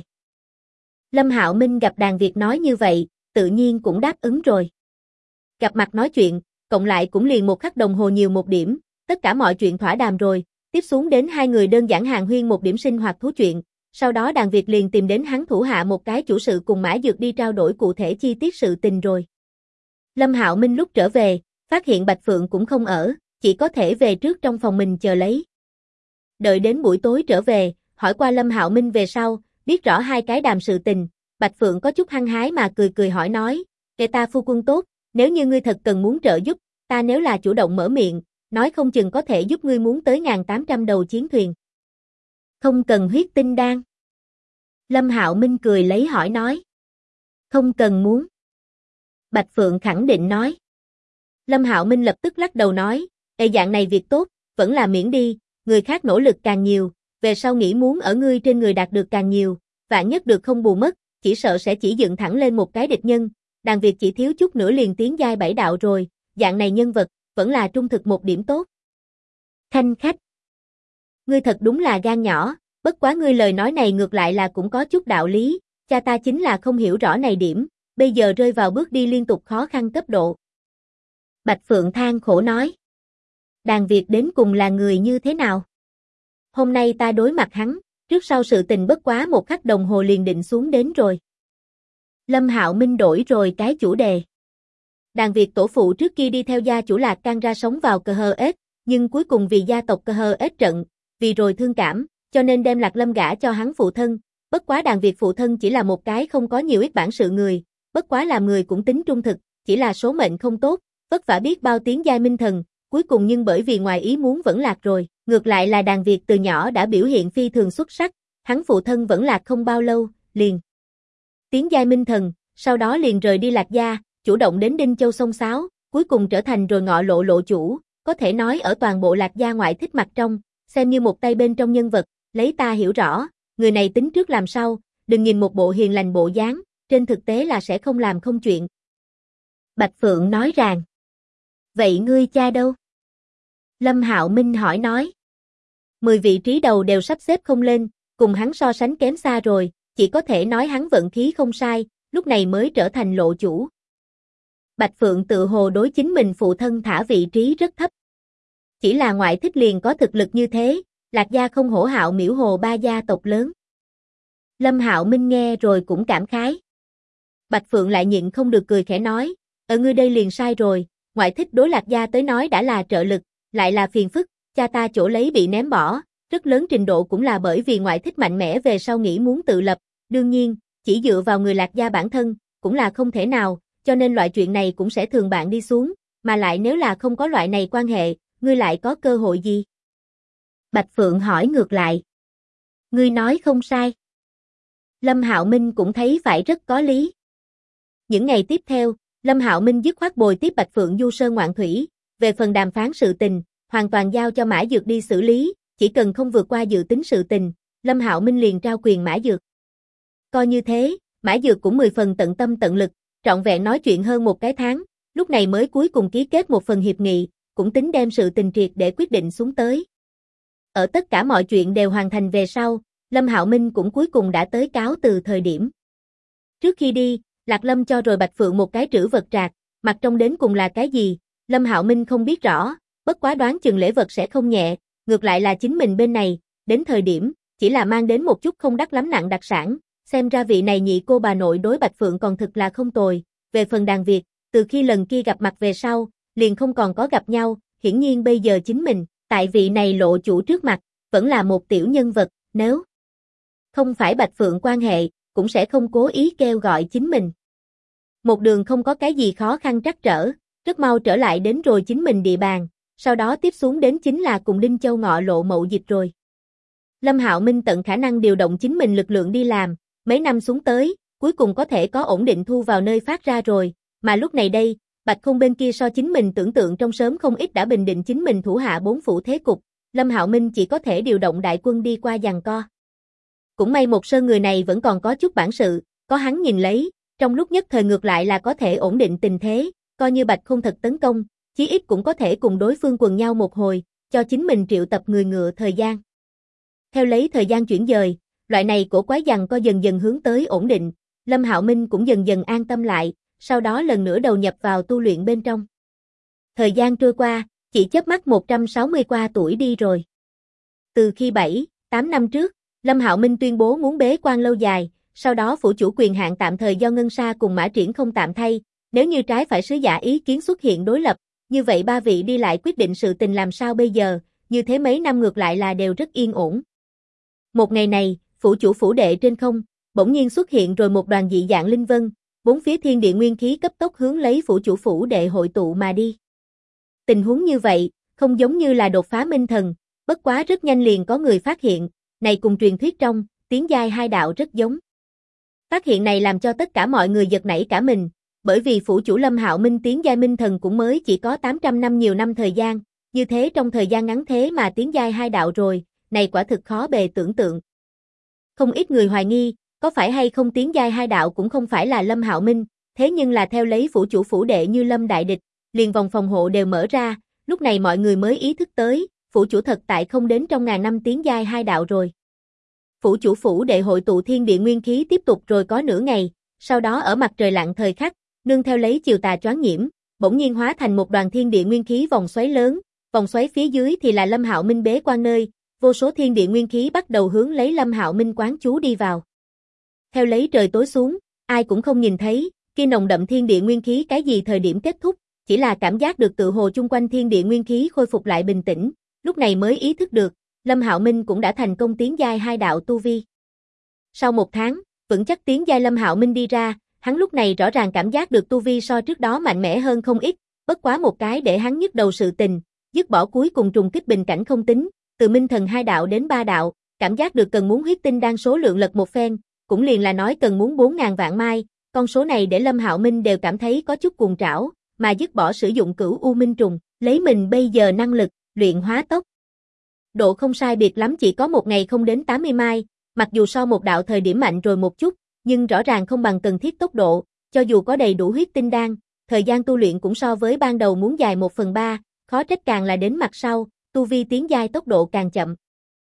Lâm Hạo Minh gặp Đàn Việt nói như vậy, tự nhiên cũng đáp ứng rồi. Gặp mặt nói chuyện, cộng lại cũng liền 1 khắc đồng hồ nhiều một điểm, tất cả mọi chuyện thỏa đàm rồi, tiếp xuống đến 2 người đơn giản hàn huyên một điểm sinh hoạt thú chuyện, sau đó Đàn Việt liền tìm đến hắn thủ hạ một cái chủ sự cùng Mã Dược đi trao đổi cụ thể chi tiết sự tình rồi. Lâm Hạo Minh lúc trở về, phát hiện Bạch Phượng cũng không ở, chỉ có thể về trước trong phòng mình chờ lấy. Đợi đến buổi tối trở về, hỏi qua Lâm Hạo Minh về sau, biết rõ 2 cái đàm sự tình, Bạch Phượng có chút hăng hái mà cười cười hỏi nói, Kệ ta phu quân tốt, nếu như ngươi thật cần muốn trợ giúp, ta nếu là chủ động mở miệng, nói không chừng có thể giúp ngươi muốn tới 1.800 đầu chiến thuyền. Không cần huyết tinh đan. Lâm Hạo Minh cười lấy hỏi nói. Không cần muốn. Bạch Phượng khẳng định nói. Lâm Hạo Minh lập tức lắc đầu nói, dạng này việc tốt, vẫn là miễn đi, người khác nỗ lực càng nhiều, về sau nghĩ muốn ở ngươi trên người đạt được càng nhiều, vạn nhất được không bù mất, chỉ sợ sẽ chỉ dựng thẳng lên một cái địch nhân, đàn Việt chỉ thiếu chút nữa liền tiến giai 7 đạo rồi, dạng này nhân vật, vẫn là trung thực một điểm tốt. Khanh khách. Ngươi thật đúng là gan nhỏ, bất quá ngươi lời nói này ngược lại là cũng có chút đạo lý, cha ta chính là không hiểu rõ này điểm, bây giờ rơi vào bước đi liên tục khó khăn cấp độ. Bạch Phượng than khổ nói. Đàn Việt đến cùng là người như thế nào? Hôm nay ta đối mặt hắn, trước sau sự tình bất quá một khắc đồng hồ liền định xuống đến rồi. Lâm Hạo Minh đổi rồi cái chủ đề. Đàn Việt tổ phụ trước kia đi theo gia chủ Lạc Can ra sống vào Cờ Hờ Ết, nhưng cuối cùng vì gia tộc Cờ Hờ Ết trận, vì rồi thương cảm, cho nên đem Lạc Lâm gả cho hắn phụ thân. Bất quá đàn Việt phụ thân chỉ là một cái không có nhiều ít bản sự người, bất quá làm người cũng tính trung thực, chỉ là số mệnh không tốt, vất vả biết bao tiếng giai minh thần, cuối cùng nhưng bởi vì ngoài ý muốn vẫn lạc rồi. Ngược lại là đàn Việt từ nhỏ đã biểu hiện phi thường xuất sắc, hắn phụ thân vẫn lạc không bao lâu, liền tiến giai minh thần, sau đó liền rời đi Lạc gia, chủ động đến Đinh Châu xông xáo, cuối cùng trở thành rồi Ngọ Lộ lộ chủ, có thể nói ở toàn bộ Lạc gia ngoại thích mặt trong, xem như một tay bên trong nhân vật, lấy ta hiểu rõ, người này tính trước làm sau, đừng nhìn một bộ hiền lành bộ dáng, trên thực tế là sẽ không làm không chuyện. Bạch Phượng nói rằng, vậy ngươi cha đâu? Lâm Hạo Minh hỏi nói. 10 vị trí đầu đều sắp xếp không lên, cùng hắn so sánh kém xa rồi, chỉ có thể nói hắn vận khí không sai, lúc này mới trở thành lộ chủ. Bạch Phượng tự hồ đối chính mình phụ thân thả vị trí rất thấp. Chỉ là ngoại thích liền có thực lực như thế, Lạc gia không hổ Hạo Miễu Hồ ba gia tộc lớn. Lâm Hạo Minh nghe rồi cũng cảm khái. Bạch Phượng lại nhịn không được cười khẽ nói, ở ngươi đây liền sai rồi, ngoại thích đối Lạc gia tới nói đã là trợ lực, lại là phiền phức, cha ta chỗ lấy bị ném bỏ, rất lớn trình độ cũng là bởi vì ngoại thích mạnh mẽ về sau nghĩ muốn tự lập, đương nhiên, chỉ dựa vào người Lạc gia bản thân, cũng là không thể nào, cho nên loại chuyện này cũng sẽ thường bạn đi xuống, mà lại nếu là không có loại này quan hệ, ngươi lại có cơ hội gì? Bạch Phượng hỏi ngược lại. Ngươi nói không sai. Lâm Hạo Minh cũng thấy phải rất có lý. Những ngày tiếp theo, Lâm Hạo Minh dứt khoát bồi tiếp Bạch Phượng du sơn ngoạn thủy, về phần đàm phán sự tình, hoàn toàn giao cho Mã Dược đi xử lý, chỉ cần không vượt qua dự tính sự tình, Lâm Hạo Minh liền trao quyền Mã Dược. Coi như thế, Mã Dược cũng 10 phần tận tâm tận lực, trọn vẹn nói chuyện hơn một cái tháng, lúc này mới cuối cùng ký kết một phần hiệp nghị, cũng tính đem sự tình triệt để quyết định xuống tới. Ở tất cả mọi chuyện đều hoàn thành về sau, Lâm Hạo Minh cũng cuối cùng đã tới cáo từ thời điểm. Trước khi đi, Lạc Lâm cho rồi Bạch Phượng một cái trữ vật trạc, mặt trong đến cùng là cái gì, Lâm Hạo Minh không biết rõ, bất quá đoán chừng lễ vật sẽ không nhẹ, ngược lại là chính mình bên này, đến thời điểm, chỉ là mang đến một chút không đắt lắm nặng đặc sản, xem ra vị này nhị cô bà nội đối Bạch Phượng còn thực là không tồi, về phần đàn Việt, từ khi lần kia gặp mặt về sau, liền không còn có gặp nhau, hiển nhiên bây giờ chính mình, tại vị này lộ chủ trước mặt, vẫn là một tiểu nhân vật, nếu không phải Bạch Phượng quan hệ, cũng sẽ không cố ý kêu gọi chính mình. Một đường không có cái gì khó khăn trắc trở, rất mau trở lại đến rồi chính mình địa bàn, sau đó tiếp xuống đến chính là cùng Đinh Châu Ngọ Lộ mậu dịch rồi. Lâm Hạo Minh tận khả năng điều động chính mình lực lượng đi làm, mấy năm xuống tới, cuối cùng có thể có ổn định thu vào nơi phát ra rồi, mà lúc này đây, Bạch Khôn bên kia so chính mình tưởng tượng trong sớm không ít đã bình định chính mình thủ hạ 4 phủ thế cục, Lâm Hạo Minh chỉ có thể điều động đại quân đi qua giằng co. Cũng may Một Sơn người này vẫn còn có chút bản sự, có hắn nhìn lấy, trong lúc nhất thời ngược lại là có thể ổn định tình thế, coi như Bạch Khôn thật tấn công, chí ít cũng có thể cùng đối phương quần nhau một hồi, cho chính mình triệu tập người ngựa thời gian. Theo lấy thời gian chuyển dời, loại này cổ quái giằng co dần dần hướng tới ổn định, Lâm Hạo Minh cũng dần dần an tâm lại, sau đó lần nữa đầu nhập vào tu luyện bên trong. Thời gian trôi qua, chỉ chớp mắt 160 qua tuổi đi rồi. Từ khi 7-8 năm trước, Lâm Hạo Minh tuyên bố muốn bế quan lâu dài, sau đó phủ chủ quyền hạn tạm thời do Ngân Sa cùng Mã Triển không tạm thay, nếu như trái phải sứ giả ý kiến xuất hiện đối lập, như vậy ba vị đi lại quyết định sự tình làm sao bây giờ, như thế mấy năm ngược lại là đều rất yên ổn. Một ngày này, phủ chủ phủ đệ trên không, bỗng nhiên xuất hiện rồi một đoàn dị dạng linh vân, bốn phía thiên địa nguyên khí cấp tốc hướng lấy phủ chủ phủ đệ hội tụ mà đi. Tình huống như vậy, không giống như là đột phá minh thần, bất quá rất nhanh liền có người phát hiện, này cùng truyền thuyết trong, tiến giai hai đạo rất giống. Phát hiện này làm cho tất cả mọi người giật nảy cả mình, bởi vì phủ chủ Lâm Hạo Minh tiến giai minh thần cũng mới chỉ có 800 năm nhiều năm thời gian, như thế trong thời gian ngắn thế mà tiến giai hai đạo rồi, này quả thực khó bề tưởng tượng. Không ít người hoài nghi, có phải hay không tiến giai hai đạo cũng không phải là Lâm Hạo Minh, thế nhưng là theo lấy phủ chủ phủ đệ như Lâm đại địch, liền vòng phòng hộ đều mở ra, lúc này mọi người mới ý thức tới, phủ chủ thật tại không đến trong ngàn năm tiến giai hai đạo rồi. Phủ chủ phủ đệ hội tụ thiên địa nguyên khí tiếp tục rồi có nửa ngày, sau đó ở mặt trời lặn thời khắc, nương theo lấy chiều tà choáng nhiễm, bỗng nhiên hóa thành một đoàn thiên địa nguyên khí vòng xoáy lớn, vòng xoáy phía dưới thì là Lâm Hạo Minh bế quan nơi, vô số thiên địa nguyên khí bắt đầu hướng lấy Lâm Hạo Minh quán chú đi vào. Theo lấy trời tối xuống, ai cũng không nhìn thấy, kia nồng đậm thiên địa nguyên khí cái gì thời điểm kết thúc, chỉ là cảm giác được tự hồ chung quanh thiên địa nguyên khí khôi phục lại bình tĩnh, lúc này mới ý thức được, Lâm Hạo Minh cũng đã thành công tiến giai hai đạo tu vi. Sau một tháng, vững chắc tiến giai Lâm Hạo Minh đi ra, hắn lúc này rõ ràng cảm giác được tu vi so trước đó mạnh mẽ hơn không ít, bất quá một cái để hắn nhức đầu sự tình, dứt bỏ cuối cùng trùng kích bình cảnh không tính, từ minh thần hai đạo đến ba đạo, cảm giác được cần muốn huyết tinh đan số lượng lật một phen, cũng liền là nói cần muốn 4.000 vạn mai, con số này để Lâm Hạo Minh đều cảm thấy có chút cuồng trảo, mà dứt bỏ sử dụng cửu u minh trùng, lấy mình bây giờ năng lực, luyện hóa tốc. Độ không sai biệt lắm chỉ có một ngày không đến 80 mai, mặc dù so một đạo thời điểm mạnh rồi một chút, nhưng rõ ràng không bằng cần thiết tốc độ, cho dù có đầy đủ huyết tinh đan, thời gian tu luyện cũng so với ban đầu muốn dài 1/3, khó trách càng là đến mặt sau, tu vi tiến giai tốc độ càng chậm.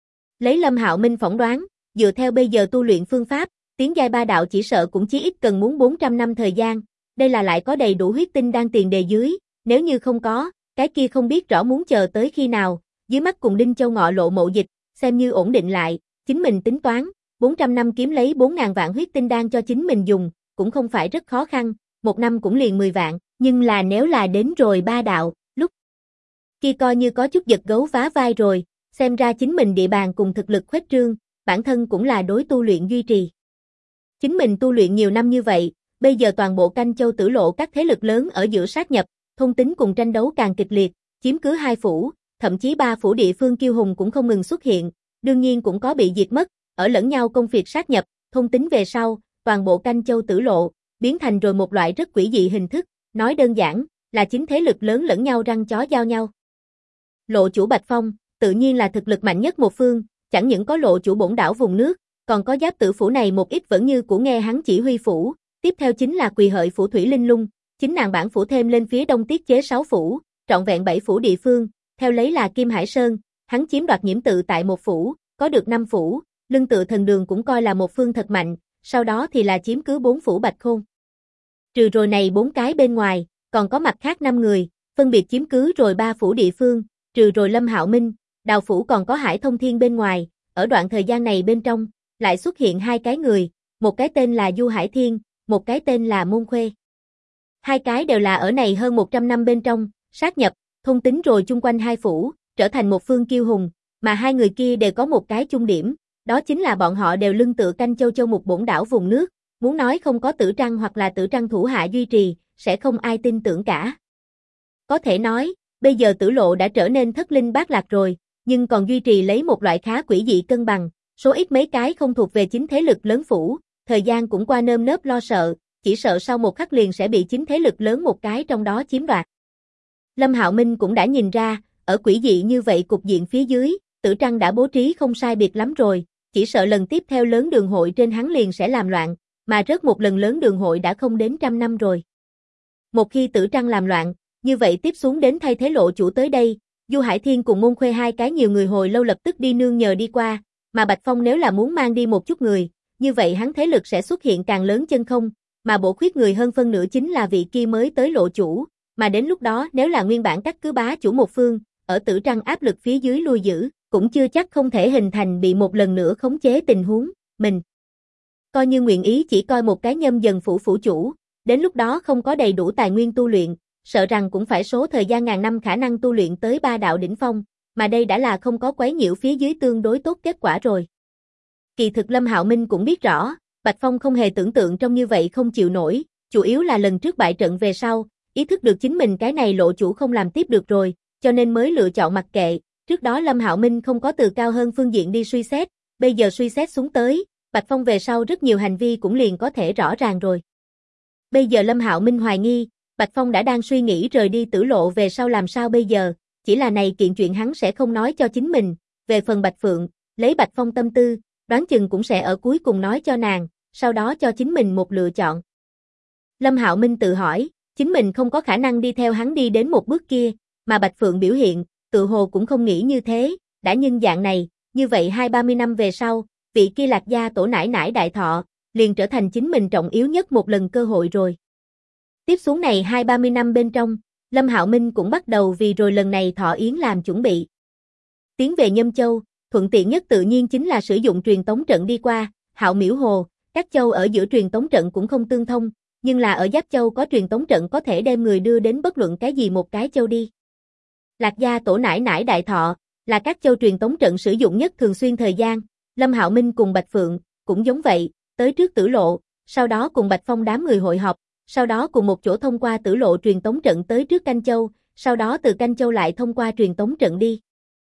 Lấy Lâm Hạo Minh phỏng đoán, dựa theo bây giờ tu luyện phương pháp, tiến giai ba đạo chỉ sợ cũng chí ít cần muốn 400 năm thời gian, đây là lại có đầy đủ huyết tinh đan tiền đề dưới, nếu như không có, cái kia không biết rõ muốn chờ tới khi nào, dưới mắt cùng Đinh Châu Ngọ Lộ mậu dịch, xem như ổn định lại, chính mình tính toán, 400 năm kiếm lấy 4.000 vạn huyết tinh đan cho chính mình dùng, cũng không phải rất khó khăn, một năm cũng liền 10 vạn, nhưng là nếu là đến rồi ba đạo, lúc kia coi như có chút giật gấu vá vai rồi, xem ra chính mình địa bàn cùng thực lực khuếch trương, bản thân cũng là đối tu luyện duy trì. Chính mình tu luyện nhiều năm như vậy, bây giờ toàn bộ Canh Châu Tử Lộ các thế lực lớn ở giữa sát nhập, thôn tính cùng tranh đấu càng kịch liệt, chiếm cứ 2 phủ, thậm chí 3 phủ địa phương kiêu hùng cũng không ngừng xuất hiện, đương nhiên cũng có bị diệt mất, ở lẫn nhau công việc sát nhập, thôn tính về sau, toàn bộ Canh Châu Tử Lộ, biến thành rồi một loại rất quỷ dị hình thức, nói đơn giản, là chính thế lực lớn lẫn nhau răng chó giao nhau. Lộ chủ Bạch Phong, tự nhiên là thực lực mạnh nhất một phương, chẳng những có lộ chủ bổn đảo vùng nước, còn có Giáp Tử phủ này một ít vẫn như của nghe hắn chỉ huy phủ, tiếp theo chính là Quỳ Hợi phủ Thủy Linh Lung, chính nàng bản phủ thêm lên phía đông tiết chế 6 phủ, trọn vẹn 7 phủ địa phương, theo lấy là Kim Hải Sơn, hắn chiếm đoạt Nhiễm Tự tại một phủ, có được 5 phủ, Lưng Tự Thần Đường cũng coi là một phương thật mạnh, sau đó thì là chiếm cứ 4 phủ Bạch Khôn. Trừ rồi này 4 cái bên ngoài, còn có mặt khác 5 người, phân biệt chiếm cứ rồi 3 phủ địa phương, trừ rồi Lâm Hạo Minh, Đào phủ còn có Hải Thông Thiên bên ngoài, ở đoạn thời gian này bên trong, lại xuất hiện 2 cái người, một cái tên là Du Hải Thiên, một cái tên là Môn Khuê. 2 cái đều là ở này hơn 100 năm bên trong, sát nhập, thôn tính rồi chung quanh 2 phủ, trở thành một phương kiêu hùng, mà 2 người kia đều có một cái chung điểm, đó chính là bọn họ đều lưng tựa Canh Châu Châu một bổn đảo vùng nước, muốn nói không có Tử Trăng hoặc là Tử Trăng thủ hạ duy trì, sẽ không ai tin tưởng cả. Có thể nói, bây giờ Tử Lộ đã trở nên thất linh bát lạc rồi, nhưng còn duy trì lấy một loại khá quỷ dị cân bằng, số ít mấy cái không thuộc về chính thế lực lớn phủ, thời gian cũng qua nơm nớp lo sợ, chỉ sợ sau một khắc liền sẽ bị chính thế lực lớn một cái trong đó chiếm đoạt. Lâm Hạo Minh cũng đã nhìn ra, ở quỷ dị như vậy cục diện phía dưới, Tử Trăng đã bố trí không sai biệt lắm rồi, chỉ sợ lần tiếp theo lớn đường hội trên hắn liền sẽ làm loạn, mà rớt một lần lớn đường hội đã không đến 100 năm rồi. Một khi Tử Trăng làm loạn, như vậy tiếp xuống đến thay thế lộ chủ tới đây, Du Hải Thiên cùng Môn Khuê 2 cái nhiều người hồi lâu lập tức đi nương nhờ đi qua, mà Bạch Phong nếu là muốn mang đi một chút người, như vậy hắn thế lực sẽ xuất hiện càng lớn chân không, mà bổ khuyết người hơn phân nửa chính là vị kia mới tới lộ chủ, mà đến lúc đó nếu là nguyên bản cắt cứ bá chủ một phương, ở Tử Trăng áp lực phía dưới lui giữ, cũng chưa chắc không thể hình thành bị một lần nữa khống chế tình huống, mình coi như nguyện ý chỉ coi một cái Nhâm Dần phủ phủ chủ, đến lúc đó không có đầy đủ tài nguyên tu luyện, sợ rằng cũng phải số thời gian ngàn năm khả năng tu luyện tới 3 đạo đỉnh phong, mà đây đã là không có quấy nhiễu phía dưới tương đối tốt kết quả rồi. Kỳ thực Lâm Hạo Minh cũng biết rõ, Bạch Phong không hề tưởng tượng trong như vậy không chịu nổi, chủ yếu là lần trước bại trận về sau, ý thức được chính mình cái này lộ chủ không làm tiếp được rồi, cho nên mới lựa chọn mặc kệ. Trước đó Lâm Hạo Minh không có từ cao hơn phương diện đi suy xét, bây giờ suy xét xuống tới, Bạch Phong về sau rất nhiều hành vi cũng liền có thể rõ ràng rồi. Bây giờ Lâm Hạo Minh hoài nghi, Bạch Phong đã đang suy nghĩ rời đi Tử Lộ về sau làm sao bây giờ, chỉ là này kiện chuyện hắn sẽ không nói cho chính mình, về phần Bạch Phượng, lấy Bạch Phong tâm tư, đoán chừng cũng sẽ ở cuối cùng nói cho nàng, sau đó cho chính mình một lựa chọn. Lâm Hạo Minh tự hỏi, chính mình không có khả năng đi theo hắn đi đến một bước kia, mà Bạch Phượng biểu hiện, tự hồ cũng không nghĩ như thế, đã nhân dạng này, như vậy 20-30 năm về sau, vị kia Lạc gia tổ nãi nãi đại thọ, liền trở thành chính mình trọng yếu nhất một lần cơ hội rồi. Tiếp xuống này 20-30 năm bên trong, Lâm Hạo Minh cũng bắt đầu vì rồi lần này thọ yến làm chuẩn bị. Tiến về Nhâm Châu, thuận tiện nhất tự nhiên chính là sử dụng truyền tống trận đi qua, Hạo Miễu Hồ, các châu ở giữa truyền tống trận cũng không tương thông, nhưng là ở Giáp Châu có truyền tống trận có thể đem người đưa đến bất luận cái gì một cái châu đi. Lạc gia tổ nãi nãi đại thọ, là các châu truyền tống trận sử dụng nhất thường xuyên thời gian, Lâm Hạo Minh cùng Bạch Phượng, cũng giống vậy, tới trước Tử Lộ, sau đó cùng Bạch Phong đám người hội họp, sau đó cùng một chỗ thông qua Tử Lộ truyền tống trận tới trước Canh Châu, sau đó từ Canh Châu lại thông qua truyền tống trận đi.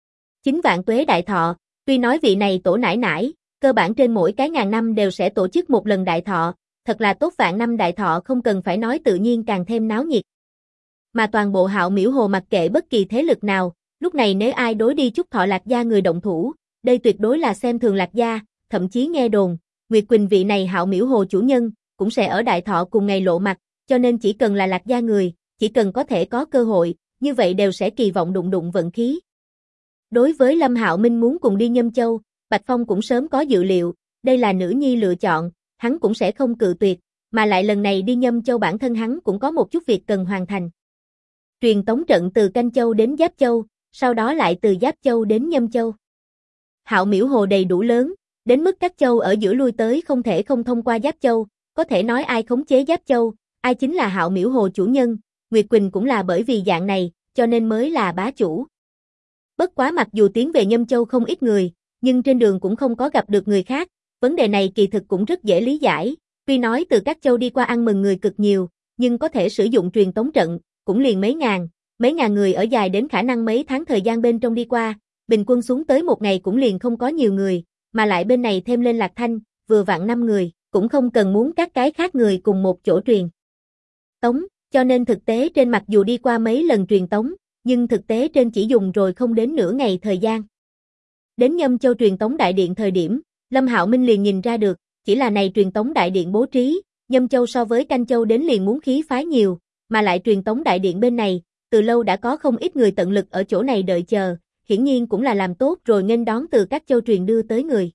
9 vạn tuế đại thọ, tuy nói vị này tổ nãi nãi, cơ bản trên mỗi cái ngàn năm đều sẽ tổ chức một lần đại thọ, thật là tốt vạn năm đại thọ không cần phải nói tự nhiên càng thêm náo nhiệt. Mà toàn bộ Hạo Miễu Hồ mặc kệ bất kỳ thế lực nào, lúc này nếu ai đối đi chúc thọ Lạc gia người động thủ, đây tuyệt đối là xem thường Lạc gia, thậm chí nghe đồn, Nguyệt Quỳnh vị này Hạo Miễu Hồ chủ nhân, cũng sẽ ở đại thọ cùng ngày lộ mặt, cho nên chỉ cần là Lạc gia người, chỉ cần có thể có cơ hội, như vậy đều sẽ kỳ vọng đụng đụng vận khí. Đối với Lâm Hạo Minh muốn cùng đi Nhâm Châu, Bạch Phong cũng sớm có dự liệu, đây là nữ nhi lựa chọn, hắn cũng sẽ không cự tuyệt, mà lại lần này đi Nhâm Châu bản thân hắn cũng có một chút việc cần hoàn thành. Truyền tống trận từ Canh Châu đến Giáp Châu, sau đó lại từ Giáp Châu đến Nhâm Châu. Hạo Miễu Hồ đầy đủ lớn, đến mức các châu ở giữa lui tới không thể không thông qua Giáp Châu, có thể nói ai khống chế Giáp Châu, ai chính là Hạo Miễu Hồ chủ nhân, Nguyệt Quỳnh cũng là bởi vì dạng này, cho nên mới là bá chủ. Bất quá mặc dù tiến về Nhâm Châu không ít người, nhưng trên đường cũng không có gặp được người khác, vấn đề này kỳ thực cũng rất dễ lý giải, tuy nói từ các châu đi qua ăn mừng người cực nhiều, nhưng có thể sử dụng truyền tống trận, cũng liền mấy ngàn người ở dài đến khả năng mấy tháng thời gian bên trong đi qua, bình quân xuống tới một ngày cũng liền không có nhiều người, mà lại bên này thêm lên Lạc Thanh, vừa vặn 5 người, cũng không cần muốn các cái khác người cùng một chỗ truyền tống, cho nên thực tế trên mặc dù đi qua mấy lần truyền tống, nhưng thực tế trên chỉ dùng rồi không đến nửa ngày thời gian. Đến Nhâm Châu truyền tống đại điện thời điểm, Lâm Hạo Minh liền nhìn ra được, chỉ là này truyền tống đại điện bố trí, Nhâm Châu so với Canh Châu đến liền muốn khí phái nhiều, mà lại truyền tống đại điện bên này, từ lâu đã có không ít người tận lực ở chỗ này đợi chờ, hiển nhiên cũng là làm tốt rồi nghênh đón từ các châu truyền đưa tới người.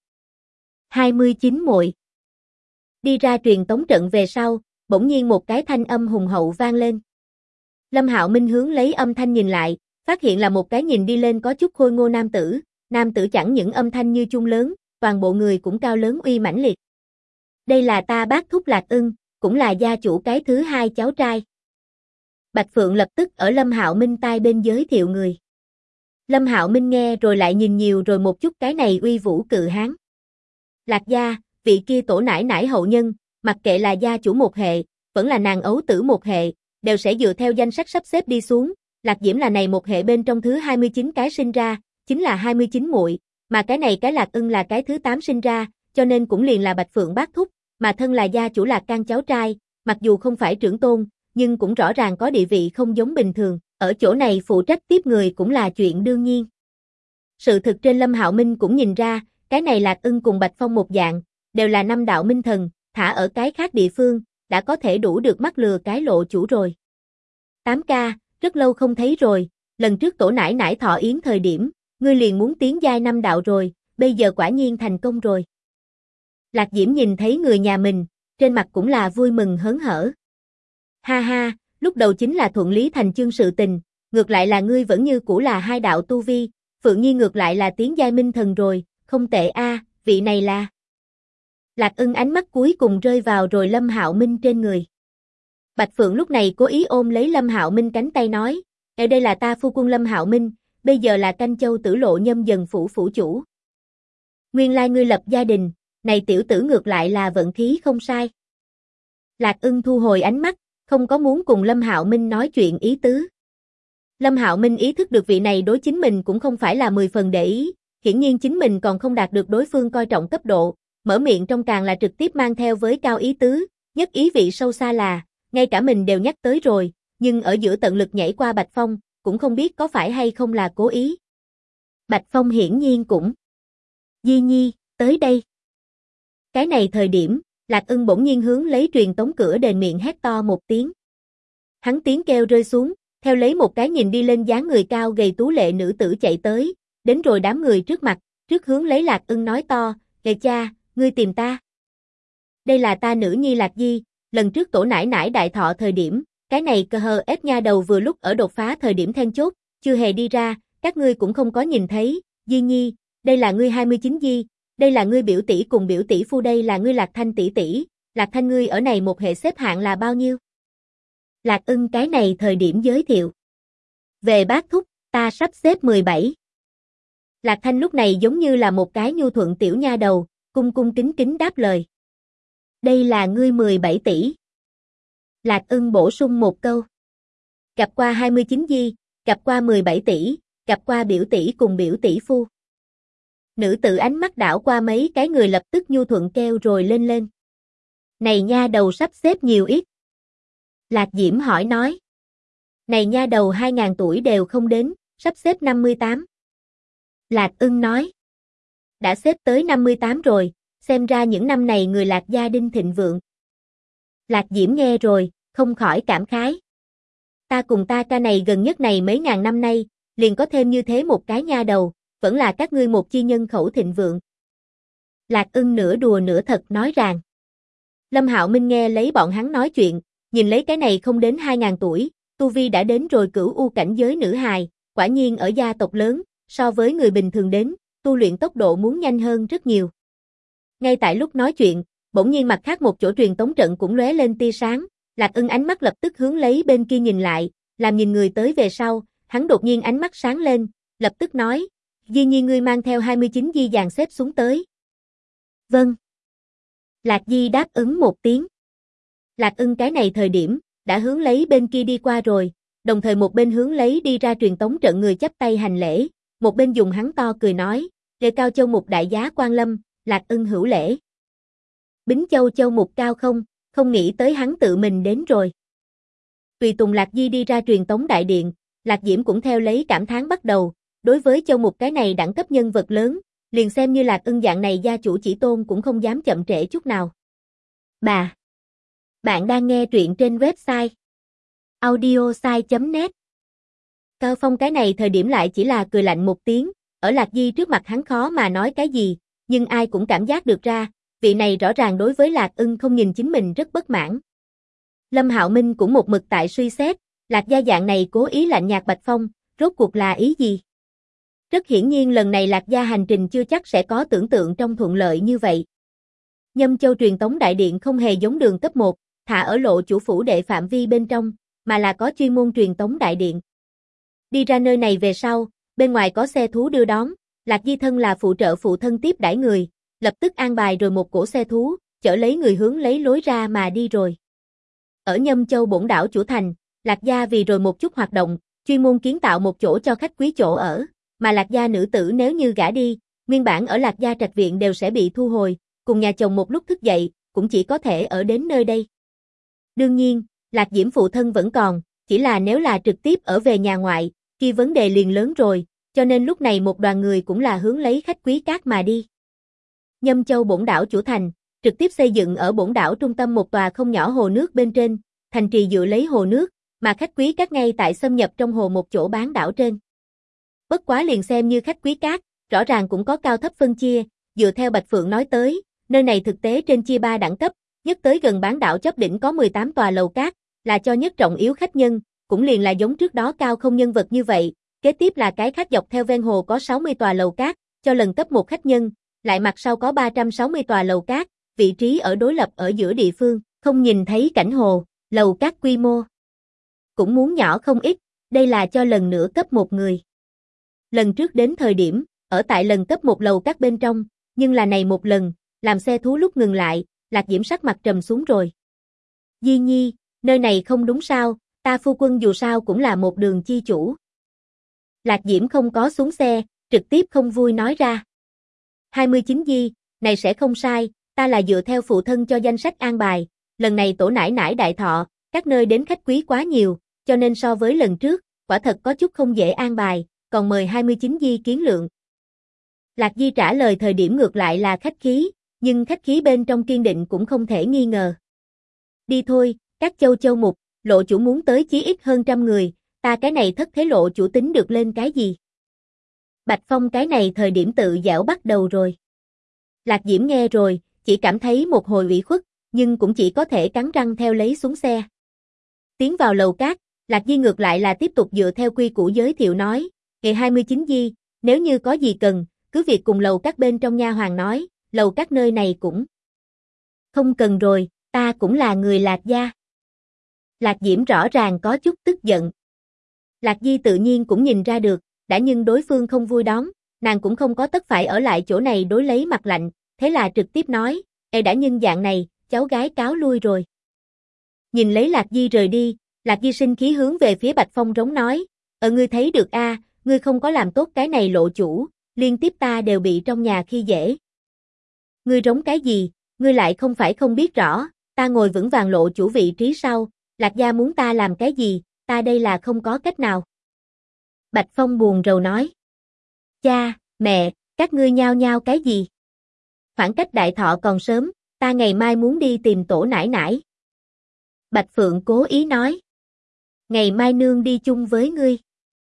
29 muội. Đi ra truyền tống trận về sau, bỗng nhiên một cái thanh âm hùng hậu vang lên. Lâm Hạo Minh hướng lấy âm thanh nhìn lại, phát hiện là một cái nhìn đi lên có chút khôi ngô nam tử chẳng những âm thanh như chuông lớn, toàn bộ người cũng cao lớn uy mãnh liệt. Đây là ta bác thúc Lạc Ưng, cũng là gia chủ cái thứ hai cháu trai. Bạch Phượng lập tức ở Lâm Hạo Minh tai bên giới thiệu người. Lâm Hạo Minh nghe rồi lại nhìn nhiều rồi một chút cái này uy vũ cự hán. Lạc gia, vị kia tổ nãi nãi hậu nhân, mặc kệ là gia chủ một hệ, vẫn là nàng ấu tử một hệ, đều sẽ dựa theo danh sách sắp xếp đi xuống, Lạc Diễm là này một hệ bên trong thứ 29 cái sinh ra, chính là 29 muội, mà cái này cái Lạc Ưng là cái thứ 8 sinh ra, cho nên cũng liền là Bạch Phượng bác thúc, mà thân là gia chủ Lạc Can cháu trai, mặc dù không phải trưởng tôn, nhưng cũng rõ ràng có địa vị không giống bình thường, ở chỗ này phụ trách tiếp người cũng là chuyện đương nhiên. Sự thực trên Lâm Hạo Minh cũng nhìn ra, cái này Lạc Ưng cùng Bạch Phong một dạng, đều là 5 đạo minh thần, thả ở cái khác địa phương, đã có thể đủ được mắc lừa cái lộ chủ rồi. 8K, rất lâu không thấy rồi, lần trước tổ nãi nãi thọ yến thời điểm, ngươi liền muốn tiến giai 5 đạo rồi, bây giờ quả nhiên thành công rồi. Lạc Diễm nhìn thấy người nhà mình, trên mặt cũng là vui mừng hớn hở. Ha ha, lúc đầu chính là thuận lý thành chương sự tình, ngược lại là ngươi vẫn như cũ là 2 đạo tu vi, Phượng Nhi ngược lại là tiến giai minh thần rồi, không tệ a, vị này là. Lạc Ưng ánh mắt cuối cùng rơi vào rồi Lâm Hạo Minh trên người. Bạch Phượng lúc này cố ý ôm lấy Lâm Hạo Minh cánh tay nói, ở đây là ta phu quân Lâm Hạo Minh, bây giờ là Canh Châu Tử Lộ Nhâm Dần phủ phủ chủ. Nguyên lai ngươi lập gia đình, này tiểu tử ngược lại là vận khí không sai. Lạc Ưng thu hồi ánh mắt, không có muốn cùng Lâm Hạo Minh nói chuyện ý tứ. Lâm Hạo Minh ý thức được vị này đối chính mình cũng không phải là 10 phần để ý, hiển nhiên chính mình còn không đạt được đối phương coi trọng cấp độ, mở miệng trong càng là trực tiếp mang theo với cao ý tứ, nhất ý vị sâu xa là, ngay cả mình đều nhắc tới rồi, nhưng ở giữa tận lực nhảy qua Bạch Phong, cũng không biết có phải hay không là cố ý. Bạch Phong hiển nhiên cũng. Di Nhi, tới đây. Cái này thời điểm, Lạc Ưng bỗng nhiên hướng lấy truyền tống cửa đền miệng hét to một tiếng. Hắn tiếng kêu rơi xuống, theo lấy một cái nhìn đi lên dáng người cao gầy tú lệ nữ tử chạy tới, đến rồi đám người trước mặt, trước hướng lấy Lạc Ưng nói to, "Kìa cha, ngươi tìm ta." Đây là ta nữ nhi Lạc Di, lần trước tổ nải nải đại thọ thời điểm, cái này cơ hờ ép nha đầu vừa lúc ở đột phá thời điểm then chốt, chưa hề đi ra, các ngươi cũng không có nhìn thấy, Di Nhi, đây là ngươi 29 Di, đây là ngươi biểu tỷ cùng biểu tỷ phu, đây là ngươi Lạc Thanh tỷ tỷ, Lạc Thanh ngươi ở này một hệ xếp hạng là bao nhiêu? Lạc Ưng cái này thời điểm giới thiệu. Về bác thúc, ta sắp xếp 17. Lạc Thanh lúc này giống như là một cái nhu thuận tiểu nha đầu, cung cung kính kính đáp lời. Đây là ngươi 17 tỷ. Lạc Ưng bổ sung một câu. Gặp qua 29 Di, gặp qua 17 tỷ, gặp qua biểu tỷ cùng biểu tỷ phu. Nữ tử ánh mắt đảo qua mấy cái người lập tức nhu thuận kêu rồi lên lên. Này nha đầu sắp xếp nhiều ít. Lạc Diễm hỏi nói. Này nha đầu 2000 tuổi đều không đến, sắp xếp 58. Lạc Ưng nói. Đã xếp tới 58 rồi, xem ra những năm này người Lạc gia đinh thịnh vượng. Lạc Diễm nghe rồi, không khỏi cảm khái. Ta cùng ta ca này gần nhất này mấy ngàn năm nay, liền có thêm như thế một cái nha đầu, vẫn là các ngươi một chi nhân khẩu thịnh vượng. Lạc Ưng nửa đùa nửa thật nói rằng. Lâm Hạo Minh nghe lấy bọn hắn nói chuyện, nhìn lấy cái này không đến 2000 tuổi, tu vi đã đến rồi cửu u cảnh giới nữ hài, quả nhiên ở gia tộc lớn, so với người bình thường đến, tu luyện tốc độ muốn nhanh hơn rất nhiều. Ngay tại lúc nói chuyện, bỗng nhiên mặt khác một chỗ truyền tống trận cũng lóe lên tia sáng, Lạc Ưng ánh mắt lập tức hướng lấy bên kia nhìn lại, làm nhìn người tới về sau, hắn đột nhiên ánh mắt sáng lên, lập tức nói, Di Nhi ngươi mang theo 29 Di dàn xếp xuống tới. Vâng. Lạc Di đáp ứng một tiếng. Lạc Ưng cái này thời điểm, đã hướng lấy bên kia đi qua rồi, đồng thời một bên hướng lấy đi ra truyền tống trận người chắp tay hành lễ, một bên dùng hắn to cười nói, đề cao châu mục đại giá quan lâm, Lạc Ưng hữu lễ. Bính châu châu mục cao không nghĩ tới hắn tự mình đến rồi. Tùy tùng Lạc Di đi ra truyền tống đại điện, Lạc Diễm cũng theo lấy cảm thán bắt đầu, đối với châu mục cái này đẳng cấp nhân vật lớn, liền xem như Lạc Ưng dạng này gia chủ chỉ tôn cũng không dám chậm trễ chút nào. Bạn đang nghe truyện trên website audiosai.net. Cao Phong cái này thời điểm lại chỉ là cười lạnh một tiếng, ở Lạc Di trước mặt hắn khó mà nói cái gì, nhưng ai cũng cảm giác được ra, vị này rõ ràng đối với Lạc Ưng không nhìn chính mình rất bất mãn. Lâm Hạo Minh cũng một mực tại suy xét, Lạc gia dạng này cố ý lạnh nhạt Bạch Phong, rốt cuộc là ý gì? Rất hiển nhiên lần này Lạc gia hành trình chưa chắc sẽ có tưởng tượng trong thuận lợi như vậy. Nhâm Châu truyền tống đại điện không hề giống đường cấp 1, thả ở lộ chủ phủ đệ phạm vi bên trong, mà là có chuyên môn truyền tống đại điện. Đi ra nơi này về sau, bên ngoài có xe thú đưa đón, Lạc Di thân là phụ trợ phụ thân tiếp đãi người, lập tức an bài rồi một cỗ xe thú, chở lấy người hướng lấy lối ra mà đi rồi. Ở Nhâm Châu bổn đảo chủ thành, Lạc gia vì rồi một chút hoạt động, chuyên môn kiến tạo một chỗ cho khách quý chỗ ở, mà Lạc gia nữ tử nếu như gả đi, nguyên bản ở Lạc gia trạch viện đều sẽ bị thu hồi, cùng nhà chồng một lúc thức dậy, cũng chỉ có thể ở đến nơi đây. Đương nhiên, Lạc Diễm phụ thân vẫn còn, chỉ là nếu là trực tiếp ở về nhà ngoại, kia vấn đề liền lớn rồi, cho nên lúc này một đoàn người cũng là hướng lấy khách quý cát mà đi. Nhâm Châu bổn đảo chủ thành, trực tiếp xây dựng ở bổn đảo trung tâm một tòa không nhỏ hồ nước bên trên, thành trì dựa lấy hồ nước, mà khách quý cát ngay tại xâm nhập trong hồ một chỗ bán đảo trên. Bất quá liền xem như khách quý cát, rõ ràng cũng có cao thấp phân chia, dựa theo Bạch Phượng nói tới, nơi này thực tế trên chia 3 đẳng cấp, nhất tới gần bán đảo chóp đỉnh có 18 tòa lầu cát, là cho nhất trọng yếu khách nhân, cũng liền là giống trước đó cao không nhân vật như vậy, kế tiếp là cái khách dọc theo ven hồ có 60 tòa lầu cát, cho lần cấp 1 khách nhân, lại mặt sau có 360 tòa lầu cát, vị trí ở đối lập ở giữa địa phương, không nhìn thấy cảnh hồ, lầu cát quy mô cũng muốn nhỏ không ít, đây là cho lần nữa cấp 1 người. Lần trước đến thời điểm, ở tại lần cấp 1 lầu cát bên trong, nhưng là này một lần, làm xe thú lúc ngừng lại, Lạc Diễm sắc mặt trầm xuống rồi. Di Nhi, nơi này không đúng sao, ta phu quân dù sao cũng là một đường chi chủ. Lạc Diễm không có xuống xe, trực tiếp không vui nói ra. 29 Di, này sẽ không sai, ta là dựa theo phụ thân cho danh sách an bài, lần này tổ nải nải đại thọ, các nơi đến khách quý quá nhiều, cho nên so với lần trước, quả thật có chút không dễ an bài, còn mời 29 Di kiến lượng. Lạc Di trả lời thời điểm ngược lại là khách khí, nhưng khách khí bên trong kiên định cũng không thể nghi ngờ. Đi thôi, các châu châu mục, lộ chủ muốn tới chí ít hơn 100 người, ta cái này thất thế lộ chủ tính được lên cái gì? Bạch Phong cái này thời điểm tự giễu bắt đầu rồi. Lạc Diễm nghe rồi, chỉ cảm thấy một hồi ủy khuất, nhưng cũng chỉ có thể cắn răng theo lấy xuống xe. Tiến vào lầu cát, Lạc Di ngược lại là tiếp tục dựa theo quy củ giới thiệu nói, ngày 29 Di, nếu như có gì cần, cứ việc cùng lầu các bên trong nha hoàn nói, lầu các nơi này cũng không cần rồi, ta cũng là người Lạc gia. Lạc Diễm rõ ràng có chút tức giận. Lạc Di tự nhiên cũng nhìn ra được, đã nhưng đối phương không vui đón, nàng cũng không có tất phải ở lại chỗ này đối lấy mặt lạnh, thế là trực tiếp nói, đã nhưng dạng này, cháu gái cáo lui rồi. Nhìn lấy Lạc Di rời đi, Lạc Di sinh khí hướng về phía Bạch Phong rống nói, ngươi thấy được a, ngươi không có làm tốt cái này lộ chủ, liên tiếp ta đều bị trong nhà khi dễ. Ngươi rống cái gì, ngươi lại không phải không biết rõ, ta ngồi vững vàng lộ chủ vị trí sau, Lạc gia muốn ta làm cái gì, ta đây là không có cách nào. Bạch Phong buồn rầu nói. Cha, mẹ, các ngươi nhao nhao cái gì? Khoảng cách đại thọ còn sớm, ta ngày mai muốn đi tìm tổ nải nải. Bạch Phượng cố ý nói. Ngày mai nương đi chung với ngươi.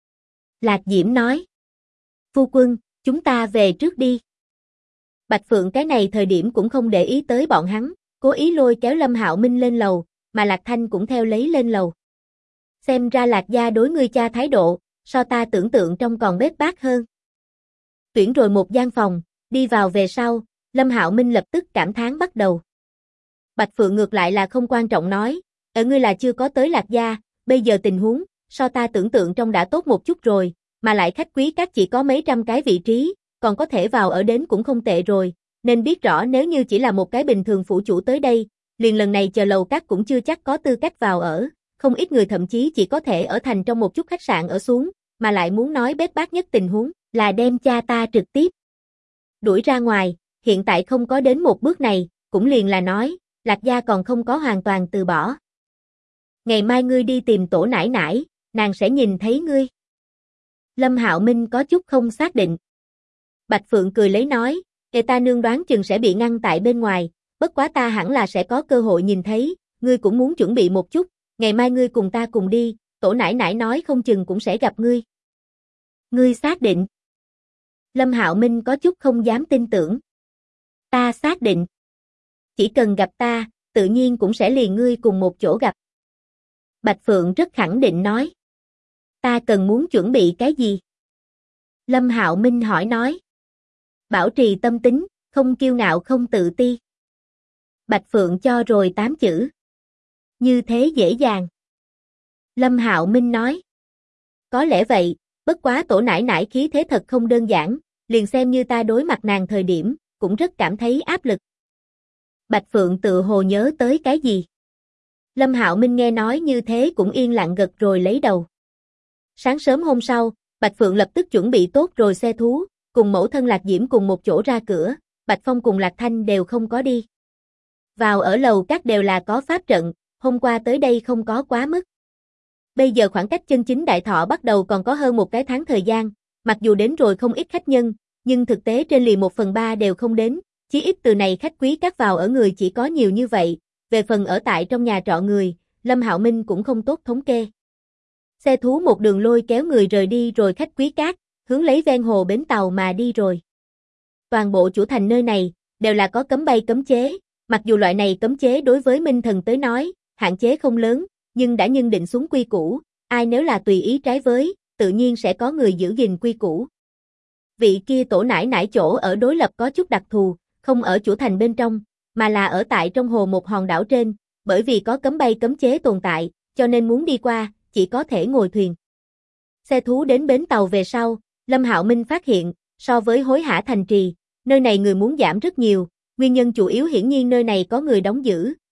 Lạc Diễm nói. Phu quân, chúng ta về trước đi. Bạch Phượng cái này thời điểm cũng không để ý tới bọn hắn, cố ý lôi kéo Lâm Hạo Minh lên lầu, mà Lạc Thanh cũng theo lấy lên lầu. Xem ra Lạc gia đối ngươi cha thái độ, so ta tưởng tượng trong còn bết bát hơn. Tuyển rồi một gian phòng, đi vào về sau, Lâm Hạo Minh lập tức cảm thán bắt đầu. Bạch Phượng ngược lại là không quan trọng nói, ở ngươi là chưa có tới Lạc gia, bây giờ tình huống, so ta tưởng tượng trong đã tốt một chút rồi, mà lại khách quý các chỉ có mấy trăm cái vị trí, còn có thể vào ở đến cũng không tệ rồi, nên biết rõ nếu như chỉ là một cái bình thường phủ chủ tới đây, liền lần này chờ lầu các cũng chưa chắc có tư cách vào ở, không ít người thậm chí chỉ có thể ở thành trong một chút khách sạn ở xuống, mà lại muốn nói bết bát nhất tình huống, là đem cha ta trực tiếp đuổi ra ngoài, hiện tại không có đến một bước này, cũng liền là nói, Lạc gia còn không có hoàn toàn từ bỏ. Ngày mai ngươi đi tìm tổ nải nải, nàng sẽ nhìn thấy ngươi. Lâm Hạo Minh có chút không xác định. Bạch Phượng cười lấy nói, ta nương đoán chừng sẽ bị ngăn tại bên ngoài, bất quá ta hẳn là sẽ có cơ hội nhìn thấy, ngươi cũng muốn chuẩn bị một chút, ngày mai ngươi cùng ta cùng đi, tổ nải nải nói không chừng cũng sẽ gặp ngươi. Ngươi xác định. Lâm Hạo Minh có chút không dám tin tưởng. Ta xác định. Chỉ cần gặp ta, tự nhiên cũng sẽ liền ngươi cùng một chỗ gặp. Bạch Phượng rất khẳng định nói. Ta cần muốn chuẩn bị cái gì? Lâm Hạo Minh hỏi nói. Bảo trì tâm tính, không kiêu ngạo không tự ti. Bạch Phượng cho rồi 8 chữ. Như thế dễ dàng. Lâm Hạo Minh nói. Có lẽ vậy, bất quá tổ nải nải khí thế thật không đơn giản, liền xem như ta đối mặt nàng thời điểm, cũng rất cảm thấy áp lực. Bạch Phượng tự hồ nhớ tới cái gì? Lâm Hạo Minh nghe nói như thế cũng yên lặng gật rồi lấy đầu. Sáng sớm hôm sau, Bạch Phượng lập tức chuẩn bị tốt rồi xe thú, cùng mẫu thân Lạc Diễm cùng một chỗ ra cửa, Bạch Phong cùng Lạc Thanh đều không có đi. Vào ở lầu các đều là có pháp trận, hôm qua tới đây không có quá mức. Bây giờ khoảng cách chân chính đại thọ bắt đầu còn có hơn một cái tháng thời gian, mặc dù đến rồi không ít khách nhân, nhưng thực tế trên liền 1/3 đều không đến, chí ít từ này khách quý các vào ở người chỉ có nhiều như vậy, về phần ở tại trong nhà trọ người, Lâm Hạo Minh cũng không tốt thống kê. Xe thú một đường lôi kéo người rời đi rồi khách quý các, hướng lấy ven hồ bến tàu mà đi rồi. Toàn bộ chủ thành nơi này, đều là có cấm bay cấm chế, mặc dù loại này cấm chế đối với Minh Thần tới nói, hạn chế không lớn, nhưng đã nhân định xuống quy củ, ai nếu là tùy ý trái với, tự nhiên sẽ có người giữ gìn quy củ. Vị kia tổ nải nải chỗ ở đối lập có chút đặc thù, không ở chủ thành bên trong, mà là ở tại trong hồ một hòn đảo trên, bởi vì có cấm bay cấm chế tồn tại, cho nên muốn đi qua, chỉ có thể ngồi thuyền. Xe thú đến bến tàu về sau, Lâm Hạo Minh phát hiện, so với Hối Hả thành trì, nơi này người muốn giảm rất nhiều, nguyên nhân chủ yếu hiển nhiên nơi này có người đóng giữ,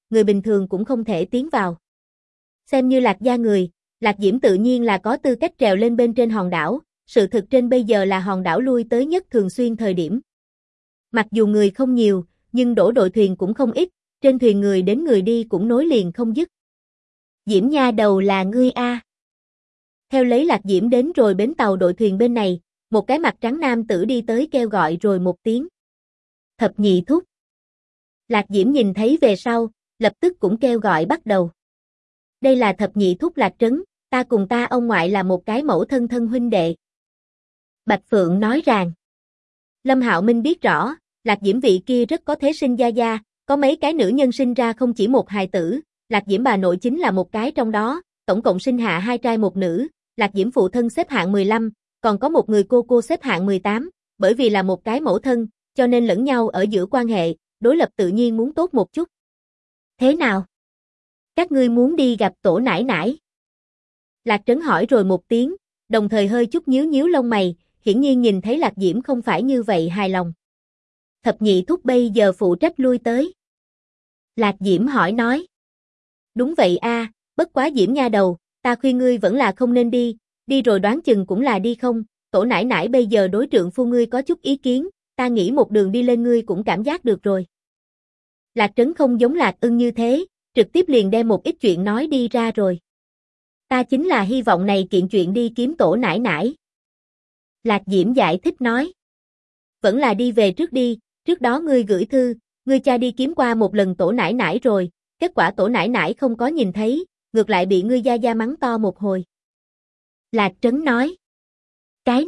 người bình thường cũng không thể tiến vào. Xem như Lạc gia người, Lạc Diễm tự nhiên là có tư cách trèo lên bên trên hòn đảo, sự thực trên bây giờ là hòn đảo lui tới nhất thường xuyên thời điểm. Mặc dù người không nhiều, nhưng đổ đội thuyền cũng không ít, trên thuyền người đến người đi cũng nối liền không dứt. Diễm nha đầu là ngươi a. Theo lấy Lạc Diễm đến rồi bến tàu đội thuyền bên này, một cái mặt trắng nam tử đi tới kêu gọi rồi một tiếng. Thập nhị thúc. Lạc Diễm nhìn thấy về sau, lập tức cũng kêu gọi bắt đầu. Đây là thập nhị thúc Lạc Trấn, ta cùng ta ông ngoại là một cái mẫu thân thân huynh đệ. Bạch Phượng nói rằng. Lâm Hạo Minh biết rõ, Lạc Diễm vị kia rất có thế sinh gia gia, có mấy cái nữ nhân sinh ra không chỉ một hài tử, Lạc Diễm bà nội chính là một cái trong đó, tổng cộng sinh hạ 2 trai 1 nữ, Lạc Diễm phụ thân xếp hạng 15, còn có một người cô xếp hạng 18, bởi vì là một cái mẫu thân, cho nên lẫn nhau ở giữa quan hệ, đối lập tự nhiên muốn tốt một chút. Thế nào? Các ngươi muốn đi gặp tổ nải nải? Lạc Trấn hỏi rồi một tiếng, đồng thời hơi chút nhíu nhíu lông mày, hiển nhiên nhìn thấy Lạc Diễm không phải như vậy hài lòng. Thập nhị thúc bây giờ phụ trách lui tới. Lạc Diễm hỏi nói. Đúng vậy a, bất quá Diễm nha đầu, ta khuyên ngươi vẫn là không nên đi, đi rồi đoán chừng cũng là đi không, tổ nải nải bây giờ đối trượng phu ngươi có chút ý kiến, ta nghĩ một đường đi lên ngươi cũng cảm giác được rồi. Lạc Trấn không giống Lạc Ưng như thế, trực tiếp liền đem một ít chuyện nói đi ra rồi. Ta chính là hy vọng này kiện chuyện đi kiếm tổ nải nải. Lạc Diễm giải thích nói. Vẫn là đi về trước đi, trước đó ngươi gửi thư, ngươi cha đi kiếm qua một lần tổ nải nải rồi, kết quả tổ nải nải không có nhìn thấy, ngược lại bị ngươi gia gia mắng to một hồi. Lạc Trấn nói. Cái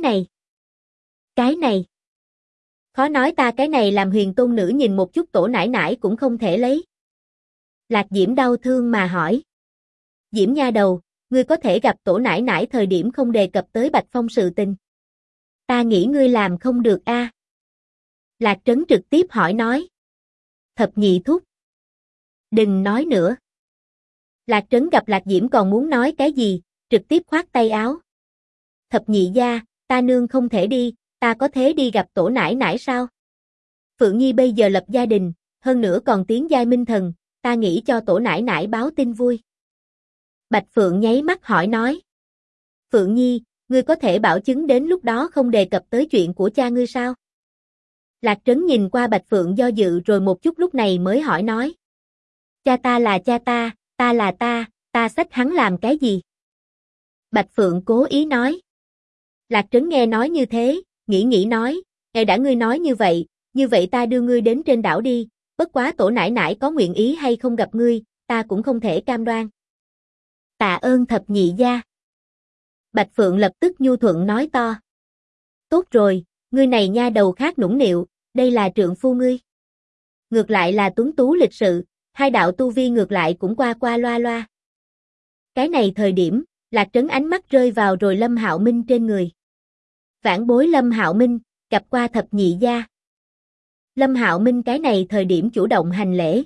này. Khó nói ta cái này làm huyền tôn nữ nhìn một chút tổ nải nải cũng không thể lấy. Lạc Diễm đau thương mà hỏi. Diễm nha đầu, ngươi có thể gặp tổ nải nải thời điểm không đề cập tới Bạch Phong sự tình. Ta nghĩ ngươi làm không được a. Lạc Trấn trực tiếp hỏi nói. Thập nhị thúc. Đừng nói nữa. Lạc Trấn gặp Lạc Diễm còn muốn nói cái gì, trực tiếp khoát tay áo. Thập nhị gia, ta nương không thể đi, ta có thế đi gặp tổ nải nải sao? Phượng Nhi bây giờ lập gia đình, hơn nữa còn tiến giai minh thần, ta nghĩ cho tổ nải nải báo tin vui. Bạch Phượng nháy mắt hỏi nói. Phượng Nhi, ngươi có thể bảo chứng đến lúc đó không đề cập tới chuyện của cha ngươi sao? Lạc Trấn nhìn qua Bạch Phượng do dự rồi một chút lúc này mới hỏi nói. Cha ta là cha ta là ta xách hắn làm cái gì? Bạch Phượng cố ý nói. Lạc Trấn nghe nói như thế, nghĩ nói, đã ngươi nói như vậy ta đưa ngươi đến trên đảo đi, bất quá tổ nải nải có nguyện ý hay không gặp ngươi, ta cũng không thể cam đoan. Tạ ơn thập nhị gia. Bạch Phượng lập tức nhu thuận nói to. Tốt rồi, ngươi này nha đầu khác nũng nịu, đây là trượng phu ngươi. Ngược lại là tuấn tú lịch sự, hai đạo tu vi ngược lại cũng qua loa loa. Cái này thời điểm, Lạc Trấn ánh mắt rơi vào rồi Lâm Hạo Minh trên người. Vãn bối Lâm Hạo Minh, gặp qua thập nhị gia. Lâm Hạo Minh cái này thời điểm chủ động hành lễ.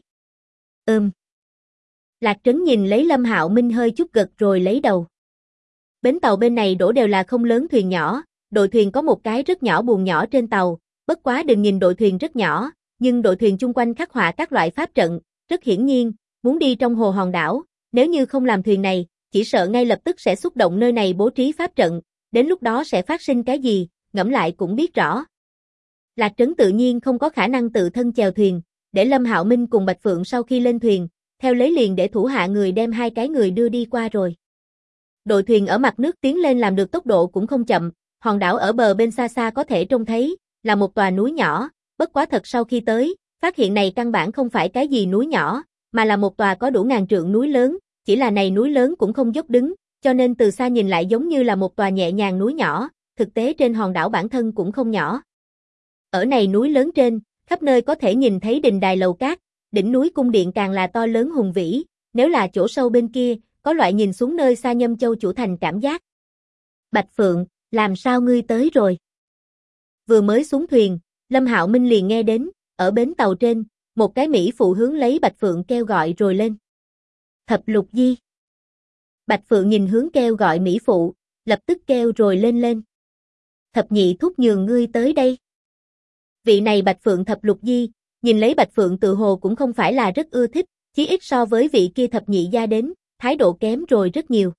Lạc Trấn nhìn lấy Lâm Hạo Minh hơi chút gật rồi lấy đầu. Bến tàu bên này đổ đều là không lớn thuyền nhỏ, đội thuyền có một cái rất nhỏ buồng nhỏ trên tàu, bất quá đừng nhìn đội thuyền rất nhỏ, nhưng đội thuyền chung quanh khắc họa các loại pháp trận, rất hiển nhiên, muốn đi trong hồ hòn đảo, nếu như không làm thuyền này, chỉ sợ ngay lập tức sẽ xúc động nơi này bố trí pháp trận, đến lúc đó sẽ phát sinh cái gì, ngẫm lại cũng biết rõ. Lạc Trấn tự nhiên không có khả năng tự thân chèo thuyền, để Lâm Hạo Minh cùng Bạch Phượng sau khi lên thuyền, theo lấy liền để thủ hạ người đem 2 cái người đưa đi qua rồi. Đội thuyền ở mặt nước tiến lên làm được tốc độ cũng không chậm, hòn đảo ở bờ bên xa xa có thể trông thấy, là một tòa núi nhỏ, bất quá thật sau khi tới, phát hiện này căn bản không phải cái gì núi nhỏ, mà là một tòa có đủ ngàn trượng núi lớn, chỉ là này núi lớn cũng không dốc đứng, cho nên từ xa nhìn lại giống như là một tòa nhẹ nhàng núi nhỏ, thực tế trên hòn đảo bản thân cũng không nhỏ. Ở này núi lớn trên, khắp nơi có thể nhìn thấy đình đài lầu cát, đỉnh núi cung điện càng là to lớn hùng vĩ, nếu là chỗ sâu bên kia, có loại nhìn xuống nơi xa Nhâm Châu chủ thành cảm giác. Bạch Phượng, làm sao ngươi tới rồi? Vừa mới xuống thuyền, Lâm Hạo Minh liền nghe đến, ở bến tàu trên, một cái mỹ phụ hướng lấy Bạch Phượng kêu gọi rồi lên. Thập Lục Di. Bạch Phượng nhìn hướng kêu gọi mỹ phụ, lập tức kêu rồi lên. Thập nhị thúc nhường ngươi tới đây. Vị này Bạch Phượng Thập Lục Di, nhìn lấy Bạch Phượng tự hồ cũng không phải là rất ưa thích, Chí ít so với vị kia thập nhị gia đến, thái độ kém rồi rất nhiều.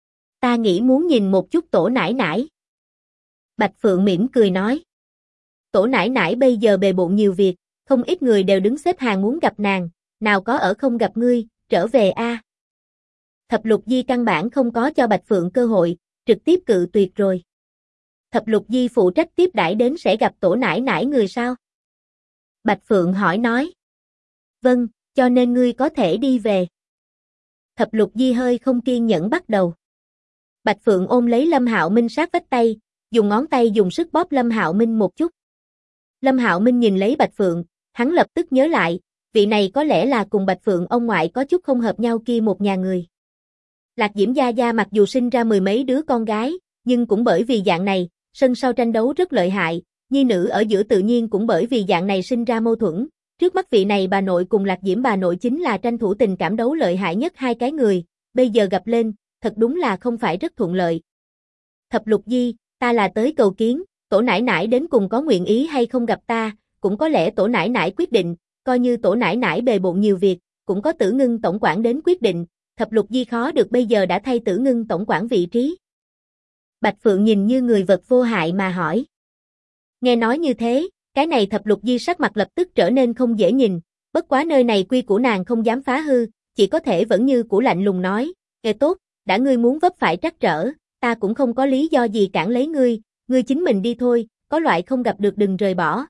Ta nghĩ muốn nhìn một chút tổ nải nải. Bạch Phượng mỉm cười nói. Tổ nải nải bây giờ bề bộn nhiều việc, không ít người đều đứng xếp hàng muốn gặp nàng, nào có ở không gặp ngươi, trở về a. Thập Lục Di căn bản không có cho Bạch Phượng cơ hội, trực tiếp cự tuyệt rồi. Thập Lục Di phụ trách tiếp đãi đến sẽ gặp tổ nải nải người sao? Bạch Phượng hỏi nói. Vâng, cho nên ngươi có thể đi về. Thập Lục Di hơi không kiên nhẫn bắt đầu. Bạch Phượng ôm lấy Lâm Hạo Minh sát vách tay, dùng ngón tay dùng sức bóp Lâm Hạo Minh một chút. Lâm Hạo Minh nhìn lấy Bạch Phượng, hắn lập tức nhớ lại, vị này có lẽ là cùng Bạch Phượng ông ngoại có chút không hợp nhau kia một nhà người. Lạc Diễm Gia Gia mặc dù sinh ra mười mấy đứa con gái, nhưng cũng bởi vì dạng này, sân sau tranh đấu rất lợi hại, nhi nữ ở giữa tự nhiên cũng bởi vì dạng này sinh ra mâu thuẫn. Trước mắt vị này bà nội cùng Lạc Diễm bà nội chính là tranh thủ tình cảm đấu lợi hại nhất hai cái người, bây giờ gặp lên, thật đúng là không phải rất thuận lợi. Thập Lục Di, ta là tới cầu kiến, tổ nải nải đến cùng có nguyện ý hay không gặp ta, cũng có lẽ tổ nải nải quyết định, coi như tổ nải nải bề bộn nhiều việc, cũng có Tử Ngưng tổng quản đến quyết định, Thập Lục Di khó được bây giờ đã thay Tử Ngưng tổng quản vị trí. Bạch Phượng nhìn như người vật vô hại mà hỏi. Nghe nói như thế, cái này Thập Lục Di sắc mặt lập tức trở nên không dễ nhìn, bất quá nơi này quy của nàng không dám phá hư, chỉ có thể vẫn như cũ lạnh lùng nói, "Kệ tốt, đã ngươi muốn vấp phải trắc trở, ta cũng không có lý do gì cản lấy ngươi, ngươi chính mình đi thôi, có loại không gặp được đừng rời bỏ."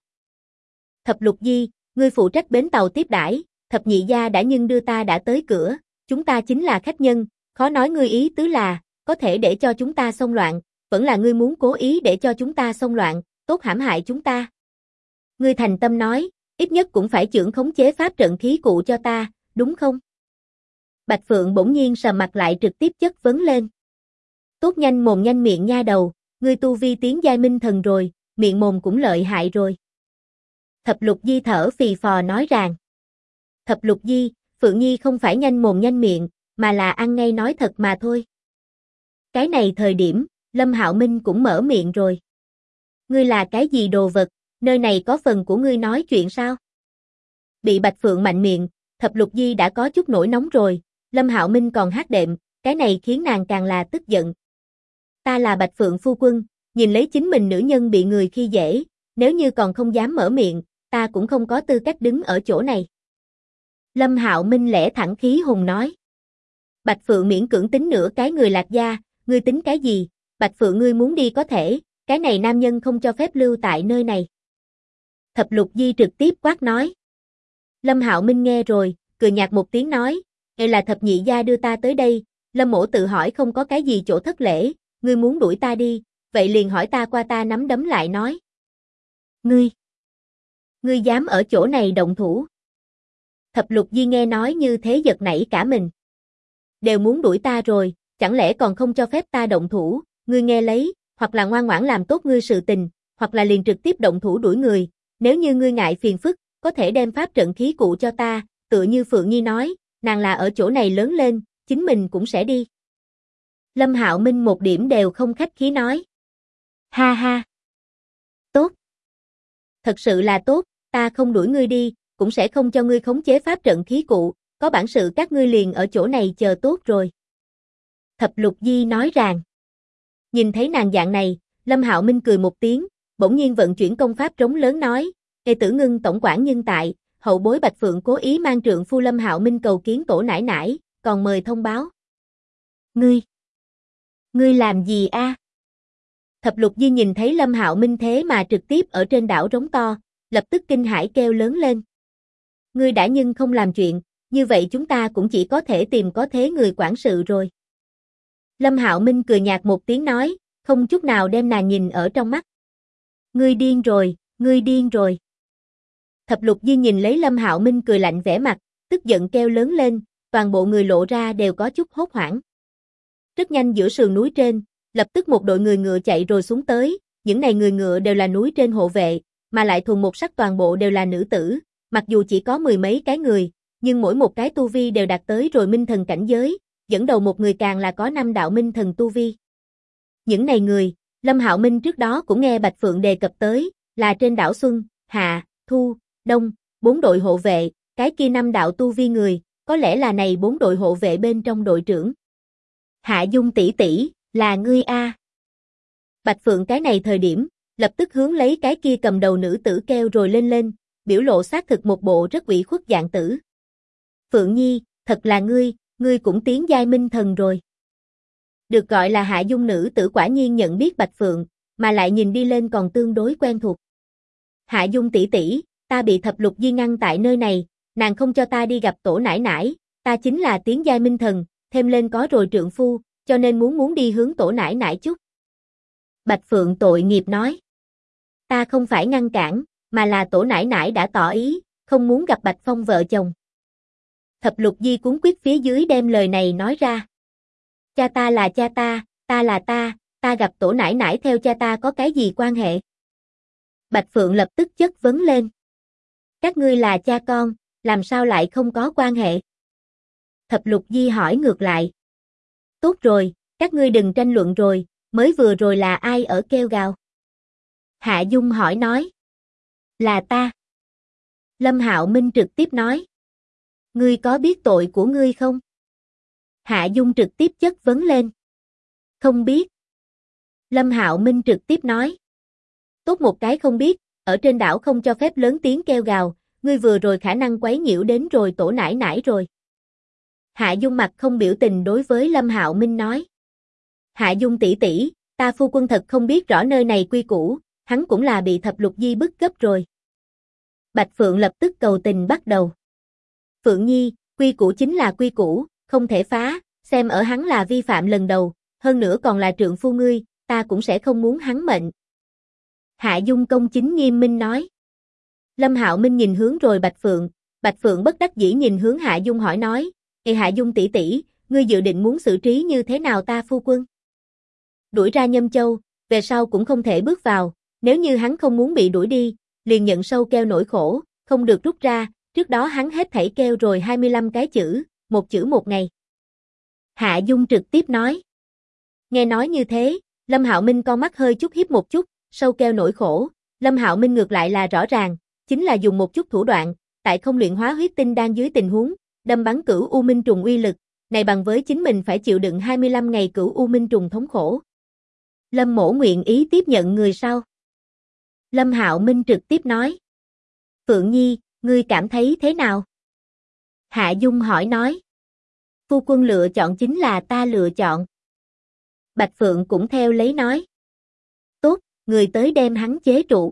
Thập Lục Di, ngươi phụ trách bến tàu tiếp đãi, Thập nhị gia đã nhưng đưa ta đã tới cửa, chúng ta chính là khách nhân, khó nói ngươi ý tứ là, có thể để cho chúng ta xông loạn, vẫn là ngươi muốn cố ý để cho chúng ta xông loạn, tốt hãm hại chúng ta. Ngươi thành tâm nói, ít nhất cũng phải chưởng khống chế pháp trận khí cụ cho ta, đúng không? Bạch Phượng bỗng nhiên sầm mặt lại trực tiếp chất vấn lên. Tốt nhanh mồm nhanh miệng nha đầu, ngươi tu vi tiến giai minh thần rồi, miệng mồm cũng lợi hại rồi. Thập Lục Di thở phì phò nói rằng. Thập Lục Di, Phượng Nhi không phải nhanh mồm nhanh miệng, mà là ăn ngay nói thật mà thôi. Cái này thời điểm, Lâm Hạo Minh cũng mở miệng rồi. Ngươi là cái gì đồ vật, nơi này có phần của ngươi nói chuyện sao? Bị Bạch Phượng mạnh miệng, Thập Lục Di đã có chút nổi nóng rồi, Lâm Hạo Minh còn hát đệm, cái này khiến nàng càng là tức giận. Ta là Bạch Phượng phu quân, nhìn lấy chính mình nữ nhân bị người khi dễ, nếu như còn không dám mở miệng, ta cũng không có tư cách đứng ở chỗ này. Lâm Hạo Minh lẽ thẳng khí hùng nói. Bạch Phượng miễn cưỡng tính nửa cái người Lạc gia, ngươi tính cái gì? Bạch Phượng ngươi muốn đi có thể, cái này nam nhân không cho phép lưu tại nơi này. Thập Lục Di trực tiếp quát nói. Lâm Hạo Minh nghe rồi, cười nhạt một tiếng nói, "Đây là thập nhị gia đưa ta tới đây, Lâm mỗ tự hỏi không có cái gì chỗ thất lễ, ngươi muốn đuổi ta đi, vậy liền hỏi ta qua." Ta nắm đấm lại nói. Ngươi dám ở chỗ này động thủ? Thập Lục Di nghe nói như thế giật nảy cả mình. Đều muốn đuổi ta rồi, chẳng lẽ còn không cho phép ta động thủ, ngươi nghe lấy, hoặc là ngoan ngoãn làm tốt ngươi sự tình, hoặc là liền trực tiếp động thủ đuổi người, nếu như ngươi ngại phiền phức, có thể đem pháp trận khí cụ cho ta, tựa như Phượng Nhi nói, nàng là ở chỗ này lớn lên, chính mình cũng sẽ đi. Lâm Hạo Minh một điểm đều không khách khí nói. Ha ha. Tốt. Thật sự là tốt, ta không đuổi ngươi đi, cũng sẽ không cho ngươi khống chế pháp trận khí cụ, có bản sự các ngươi liền ở chỗ này chờ tốt rồi. Thập Lục Di nói rằng. Nhìn thấy nàng dạng này, Lâm Hạo Minh cười một tiếng, bỗng nhiên vận chuyển công pháp trống lớn nói, "Ê Tử Ngưng tổng quản nhân tại, hậu bối Bạch Phượng cố ý mang trượng phu Lâm Hạo Minh cầu kiến tổ nải nải, còn mời thông báo." Ngươi làm gì a? Thập Lục Di nhìn thấy Lâm Hạo Minh thế mà trực tiếp ở trên đảo rống to, lập tức kinh hãi kêu lớn lên. Ngươi đã nhưng không làm chuyện, như vậy chúng ta cũng chỉ có thể tìm có thế người quản sự rồi. Lâm Hạo Minh cười nhạt một tiếng nói, không chút nào đem nàng nhìn ở trong mắt. Ngươi điên rồi, ngươi điên rồi. Thập Lục Di nhìn lấy Lâm Hạo Minh cười lạnh vẻ mặt, tức giận kêu lớn lên, toàn bộ người lộ ra đều có chút hốt hoảng. Rất nhanh giữa sườn núi trên, lập tức một đội người ngựa chạy rồi xuống tới, những này người ngựa đều là núi trên hộ vệ, mà lại thuần một sắc toàn bộ đều là nữ tử, mặc dù chỉ có mười mấy cái người, nhưng mỗi một cái tu vi đều đạt tới rồi minh thần cảnh giới, dẫn đầu một người càng là có 5 đạo minh thần tu vi. Những này người, Lâm Hạo Minh trước đó cũng nghe Bạch Phượng đề cập tới, là trên đảo Xuân, Hạ, Thu, Đông, 4 đội hộ vệ, cái kia 5 đạo tu vi người, có lẽ là này 4 đội hộ vệ bên trong đội trưởng. Hạ Dung tỷ tỷ, là ngươi a. Bạch Phượng cái này thời điểm, lập tức hướng lấy cái kia cầm đầu nữ tử kêu rồi lên, biểu lộ xác thực một bộ rất ủy khuất dạng tử. Phượng Nhi, thật là ngươi cũng tiến giai minh thần rồi. Được gọi là Hạ Dung nữ tử quả nhiên nhận biết Bạch Phượng, mà lại nhìn đi lên còn tương đối quen thuộc. Hạ Dung tỷ tỷ, ta bị Thập Lục Di ngăn tại nơi này, nàng không cho ta đi gặp tổ nải nải, ta chính là tiến giai minh thần, thêm lên có rồi trượng phu, cho nên muốn đi hướng tổ nải nải chút. Bạch Phượng tội nghiệp nói. Ta không phải ngăn cản, mà là tổ nải nải đã tỏ ý, không muốn gặp Bạch Phong vợ chồng. Thập Lục Di cuốn quyết phía dưới đem lời này nói ra. Cha ta là cha ta là ta gặp tổ nải nải theo cha ta có cái gì quan hệ? Bạch Phượng lập tức chất vấn lên. Các ngươi là cha con, làm sao lại không có quan hệ? Thập Lục Di hỏi ngược lại. Tốt rồi, các ngươi đừng tranh luận rồi, mới vừa rồi là ai ở kêu gào? Hạ Dung hỏi nói. Là ta. Lâm Hạo Minh trực tiếp nói. Ngươi có biết tội của ngươi không? Hạ Dung trực tiếp chất vấn lên. Không biết. Lâm Hạo Minh trực tiếp nói. Tốt một cái không biết, ở trên đảo không cho phép lớn tiếng kêu gào, ngươi vừa rồi khả năng quấy nhiễu đến rồi tổ nải nải rồi. Hạ Dung mặt không biểu tình đối với Lâm Hạo Minh nói. Hạ Dung tỷ tỷ, ta phu quân thật không biết rõ nơi này quy củ, hắn cũng là bị Thập Lục Di bức gấp rồi. Bạch Phượng lập tức cầu tình bắt đầu. Phượng Nhi, quy củ chính là quy củ, không thể phá, xem ở hắn là vi phạm lần đầu, hơn nữa còn là trượng phu ngươi, ta cũng sẽ không muốn hắn mệnh. Hạ Dung công chính nghiêm minh nói. Lâm Hạo Minh nhìn hướng rồi Bạch Phượng bất đắc dĩ nhìn hướng Hạ Dung hỏi nói, Hạ Dung tỷ tỷ, ngươi dự định muốn xử trí như thế nào ta phu quân? Đuổi ra Nhâm Châu, về sau cũng không thể bước vào, nếu như hắn không muốn bị đuổi đi, liền nhận sâu keo nỗi khổ, không được rút ra, trước đó hắn hết thảy kêu rồi 25 cái chữ một ngày. Hạ Dung trực tiếp nói. Nghe nói như thế, Lâm Hạo Minh con mắt hơi chút hiếp một chút, sâu keo nỗi khổ, Lâm Hạo Minh ngược lại là rõ ràng, chính là dùng một chút thủ đoạn, tại không luyện hóa huyết tinh đang dưới tình huống, đâm bắn cửu U Minh trùng uy lực, này bằng với chính mình phải chịu đựng 25 ngày cửu U Minh trùng thống khổ. Lâm Mỗ nguyện ý tiếp nhận người sau. Lâm Hạo Minh trực tiếp nói. Phượng Nhi, ngươi cảm thấy thế nào? Hạ Dung hỏi nói. Phu quân lựa chọn chính là ta lựa chọn. Bạch Phượng cũng theo lấy nói. Tốt, người tới đem hắn chế trụ.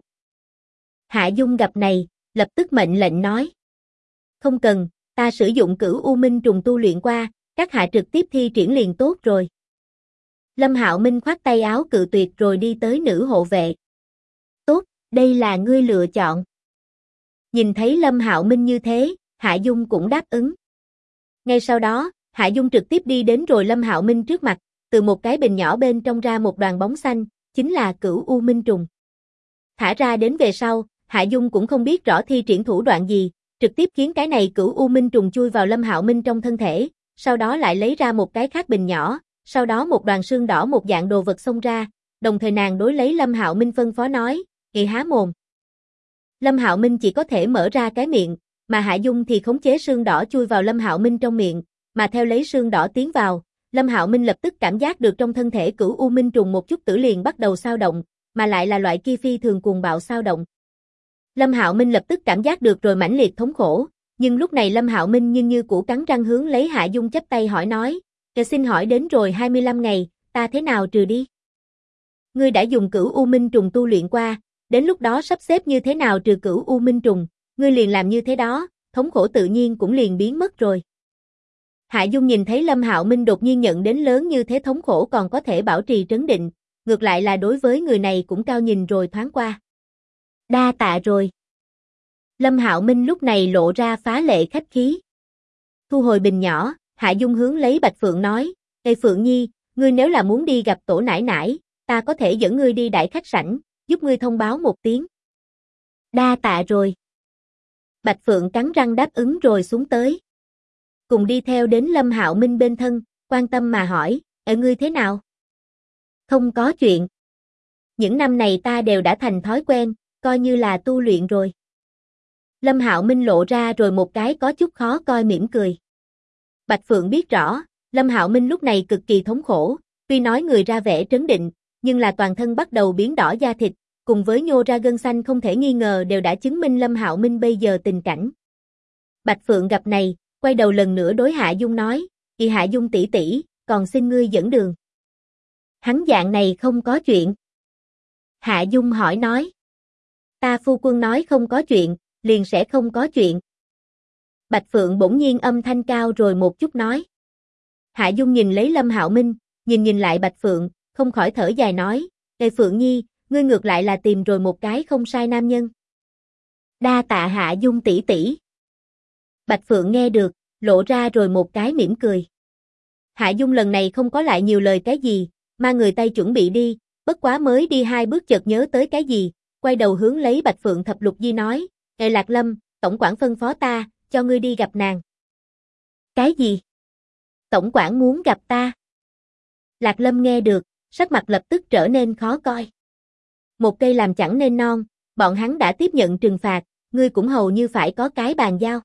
Hạ Dung gặp này, lập tức mệnh lệnh nói. Không cần, ta sử dụng cửu U Minh trùng tu luyện qua, các hạ trực tiếp thi triển liền tốt rồi. Lâm Hạo Minh khoát tay áo cự tuyệt rồi đi tới nữ hộ vệ. Tốt, đây là ngươi lựa chọn. Nhìn thấy Lâm Hạo Minh như thế, Hạ Dung cũng đáp ứng. Ngay sau đó, Hạ Dung trực tiếp đi đến rồi Lâm Hạo Minh trước mặt, từ một cái bình nhỏ bên trong ra một đoàn bóng xanh, chính là cửu U Minh trùng. Thả ra đến về sau, Hạ Dung cũng không biết rõ thi triển thủ đoạn gì, trực tiếp khiến cái này cửu U Minh trùng chui vào Lâm Hạo Minh trong thân thể, sau đó lại lấy ra một cái khác bình nhỏ, sau đó một đoàn xương đỏ một dạng đồ vật xông ra, đồng thời nàng đối lấy Lâm Hạo Minh phân phó nói, "Ngươi há mồm." Lâm Hạo Minh chỉ có thể mở ra cái miệng, mà Hạ Dung thì khống chế xương đỏ chui vào Lâm Hạo Minh trong miệng, mà theo lấy xương đỏ tiến vào, Lâm Hạo Minh lập tức cảm giác được trong thân thể cửu U Minh trùng một chút tử liền bắt đầu xao động, mà lại là loại kia phi thường cuồng bạo xao động. Lâm Hạo Minh lập tức cảm giác được rồi mãnh liệt thống khổ, nhưng lúc này Lâm Hạo Minh như củ cắn răng hướng lấy Hạ Dung chắp tay hỏi nói, xin hỏi đến rồi 25 ngày, ta thế nào trừ đi? Ngươi đã dùng cửu U Minh trùng tu luyện qua, đến lúc đó sắp xếp như thế nào trừ cửu U Minh trùng, ngươi liền làm như thế đó, thống khổ tự nhiên cũng liền biến mất rồi." Hạ Dung nhìn thấy Lâm Hạo Minh đột nhiên nhận đến lớn như thế thống khổ còn có thể bảo trì trấn định, ngược lại là đối với người này cũng cao nhìn rồi thoáng qua. Đa tạ rồi. Lâm Hạo Minh lúc này lộ ra phá lệ khách khí. Thu hồi bình nhỏ, Hạ Dung hướng lấy Bạch Phượng nói, "Ê Phượng Nhi, ngươi nếu là muốn đi gặp tổ nải nải, ta có thể dẫn ngươi đi đại khách sảnh, giúp ngươi thông báo một tiếng." Đa tạ rồi. Bạch Phượng cắn răng đáp ứng rồi xuống tới. Cùng đi theo đến Lâm Hạo Minh bên thân, quan tâm mà hỏi, ngươi thế nào?" "Không có chuyện. Những năm này ta đều đã thành thói quen, coi như là tu luyện rồi." Lâm Hạo Minh lộ ra rồi một cái có chút khó coi mỉm cười. Bạch Phượng biết rõ, Lâm Hạo Minh lúc này cực kỳ thống khổ, tuy nói người ra vẻ trấn định, nhưng là toàn thân bắt đầu biến đỏ da thịt, cùng với nhô ra gân xanh không thể nghi ngờ đều đã chứng minh Lâm Hạo Minh bây giờ tình cảnh. Bạch Phượng gặp này, quay đầu lần nữa đối Hạ Dung nói, "Kỳ Hạ Dung tỷ tỷ, còn xin ngươi dẫn đường." Hắn dạng này không có chuyện. Hạ Dung hỏi nói. Ta phu quân nói không có chuyện, liền sẽ không có chuyện. Bạch Phượng bỗng nhiên âm thanh cao rồi một chút nói. Hạ Dung nhìn lấy Lâm Hạo Minh, nhìn lại Bạch Phượng, không khỏi thở dài nói, Ê Phượng Nhi, ngươi ngược lại là tìm rồi một cái không sai nam nhân. Đa tạ Hạ Dung tỷ tỷ. Bạch Phượng nghe được, lộ ra rồi một cái mỉm cười. Hạ Dung lần này không có lại nhiều lời cái gì, mà người tay chuẩn bị đi, bất quá mới đi 2 bước chợt nhớ tới cái gì, quay đầu hướng lấy Bạch Phượng Thập Lục Di nói, Ê Lạc Lâm, tổng quản phân phó ta, cho ngươi đi gặp nàng. Cái gì? Tổng quản muốn gặp ta. Lạc Lâm nghe được, sắc mặt lập tức trở nên khó coi. Một cây làm chẳng nên non, bọn hắn đã tiếp nhận trừng phạt, ngươi cũng hầu như phải có cái bàn giao.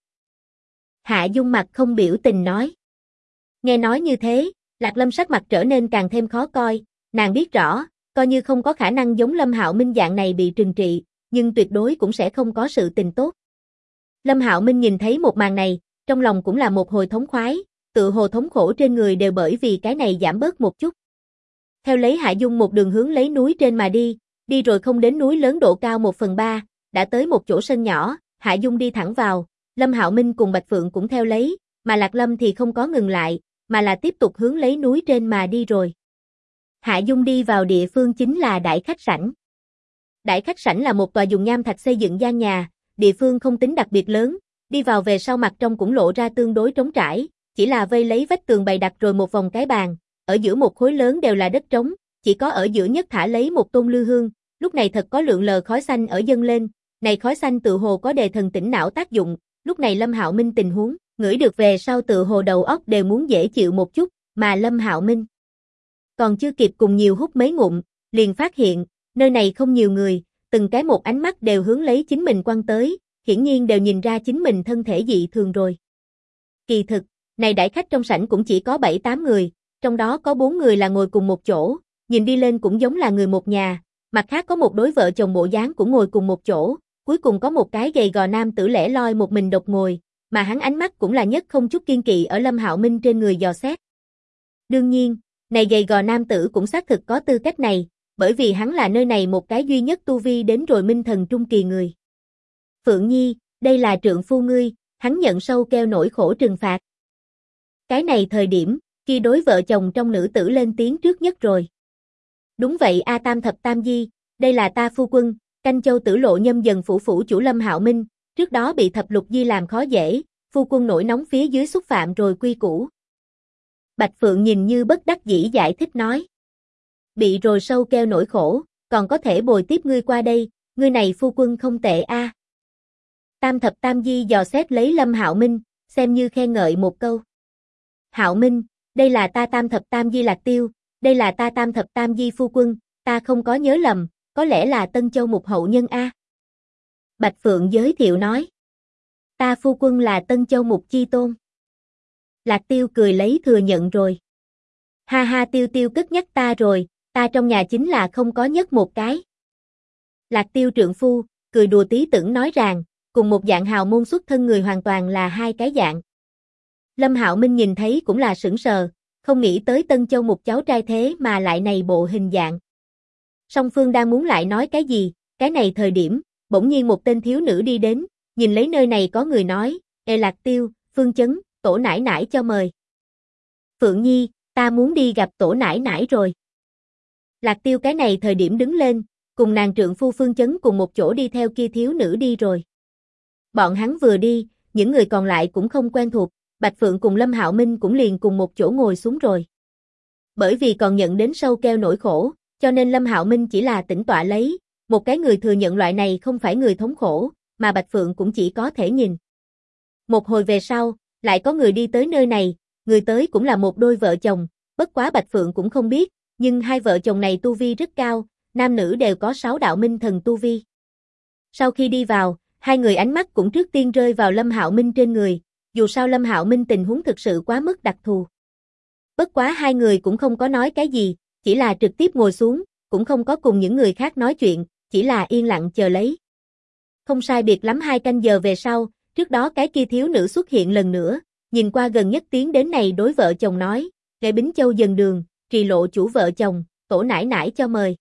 Hạ Dung mặt không biểu tình nói. Nghe nói như thế, Lạc Lâm sắc mặt trở nên càng thêm khó coi, nàng biết rõ, coi như không có khả năng giống Lâm Hạo Minh dạng này bị trừng trị, nhưng tuyệt đối cũng sẽ không có sự tình tốt. Lâm Hạo Minh nhìn thấy một màn này, trong lòng cũng là một hồi thống khoái, tự hồ thống khổ trên người đều bởi vì cái này giảm bớt một chút. Theo lấy Hạ Dung một đường hướng lấy núi trên mà đi rồi không đến núi lớn độ cao 1/3, đã tới một chỗ sân nhỏ, Hạ Dung đi thẳng vào, Lâm Hạo Minh cùng Bạch Phượng cũng theo lấy, mà Lạc Lâm thì không có ngừng lại, mà là tiếp tục hướng lấy núi trên mà đi rồi. Hạ Dung đi vào địa phương chính là đại khách sảnh. Đại khách sảnh là một tòa dùng nham thạch xây dựng gian nhà, địa phương không tính đặc biệt lớn, đi vào về sau mặt trong cũng lộ ra tương đối trống trải, chỉ là vây lấy vách tường bày đặt rồi một vòng cái bàn, ở giữa một khối lớn đều là đất trống, chỉ có ở giữa nhất thả lấy một tôn lư hương, lúc này thật có lượn lờ khói xanh ở dâng lên, này khói xanh tự hồ có đề thần tỉnh não tác dụng, lúc này Lâm Hạo Minh tình huống, ngửi được về sau tự hồ đầu óc đều muốn dễ chịu một chút, mà Lâm Hạo Minh còn chưa kịp cùng nhiều hút mấy ngụm, liền phát hiện, nơi này không nhiều người, từng cái một ánh mắt đều hướng lấy chính mình quăng tới, hiển nhiên đều nhìn ra chính mình thân thể dị thường rồi. Kỳ thực, này đại khách trong sảnh cũng chỉ có 7-8 người, trong đó có 4 người là ngồi cùng một chỗ, nhìn đi lên cũng giống là người một nhà, mặt khác có một đối vợ chồng bộ dáng cũng ngồi cùng một chỗ, cuối cùng có một cái gầy gò nam tử lẻ loi một mình độc ngồi, mà hắn ánh mắt cũng là nhất không chút kiên kỵ ở Lâm Hạo Minh trên người dò xét. Đương nhiên, này gầy gò nam tử cũng xác thực có tư cách này, bởi vì hắn là nơi này một cái duy nhất tu vi đến rồi minh thần trung kỳ người. Phượng Nhi, đây là trượng phu ngươi, hắn nhận sâu keo nỗi khổ trừng phạt. Cái này thời điểm, khi đối vợ chồng trong nữ tử lên tiếng trước nhất rồi. Đúng vậy A Tam Thập Tam Di, đây là ta phu quân, Canh Châu Tử Lộ Nhâm Dần phủ chủ Lâm Hạo Minh, trước đó bị Thập Lục Di làm khó dễ, phu quân nổi nóng phía dưới xúc phạm rồi quy củ. Bạch Phượng nhìn như bất đắc dĩ giải thích nói. Bị rồi sâu keo nỗi khổ, còn có thể bồi tiếp ngươi qua đây, ngươi này phu quân không tệ a. Tam Thập Tam Di dò xét lấy Lâm Hạo Minh, xem như khen ngợi một câu. Hạo Minh, đây là ta Tam Thập Tam Di Lạc Tiêu, đây là ta Tam Thập Tam Di phu quân, ta không có nhớ lầm, có lẽ là Tân Châu Mục hậu nhân a. Bạch Phượng giới thiệu nói. Ta phu quân là Tân Châu Mục chi tôn. Lạc Tiêu cười lấy thừa nhận rồi. Ha ha Tiêu Tiêu cất nhắc ta rồi, ta trong nhà chính là không có nhất một cái. Lạc Tiêu trượng phu, cười đùa tí tưởng nói rằng, cùng một dạng hào môn xuất thân người hoàn toàn là hai cái dạng. Lâm Hạo Minh nhìn thấy cũng là sững sờ, không nghĩ tới Tân Châu Mục cháu trai thế mà lại này bộ hình dạng. Song Phương đang muốn lại nói cái gì, cái này thời điểm, bỗng nhiên một tên thiếu nữ đi đến, nhìn lấy nơi này có người nói, Ê Lạc Tiêu, Phương Chấn, tổ nải nải cho mời. Phượng Nhi, ta muốn đi gặp tổ nải nải rồi. Lạc Tiêu cái này thời điểm đứng lên, cùng nàng trượng phu Phương Chấn cùng một chỗ đi theo kia thiếu nữ đi rồi. Bọn hắn vừa đi, những người còn lại cũng không quen thuộc, Bạch Phượng cùng Lâm Hạo Minh cũng liền cùng một chỗ ngồi xuống rồi. Bởi vì còn nhận đến sâu keo nỗi khổ, cho nên Lâm Hạo Minh chỉ là tĩnh tọa lấy, một cái người thừa nhận loại này không phải người thống khổ, mà Bạch Phượng cũng chỉ có thể nhìn. Một hồi về sau, lại có người đi tới nơi này, người tới cũng là một đôi vợ chồng, bất quá Bạch Phượng cũng không biết, nhưng hai vợ chồng này tu vi rất cao, nam nữ đều có 6 đạo minh thần tu vi. Sau khi đi vào, hai người ánh mắt cũng trước tiên rơi vào Lâm Hạo Minh trên người, dù sao Lâm Hạo Minh tình huống thực sự quá mức đặc thù. Bất quá hai người cũng không có nói cái gì, chỉ là trực tiếp ngồi xuống, cũng không có cùng những người khác nói chuyện, chỉ là yên lặng chờ lấy. Không sai biệt lắm 2 canh giờ về sau, trước đó cái kia thiếu nữ xuất hiện lần nữa, nhìn qua gần nhất tiến đến này đối vợ chồng nói, Nghệ Bính Châu dần đường, Trì Lộ chủ vợ chồng, tổ nãi nãi cho mời.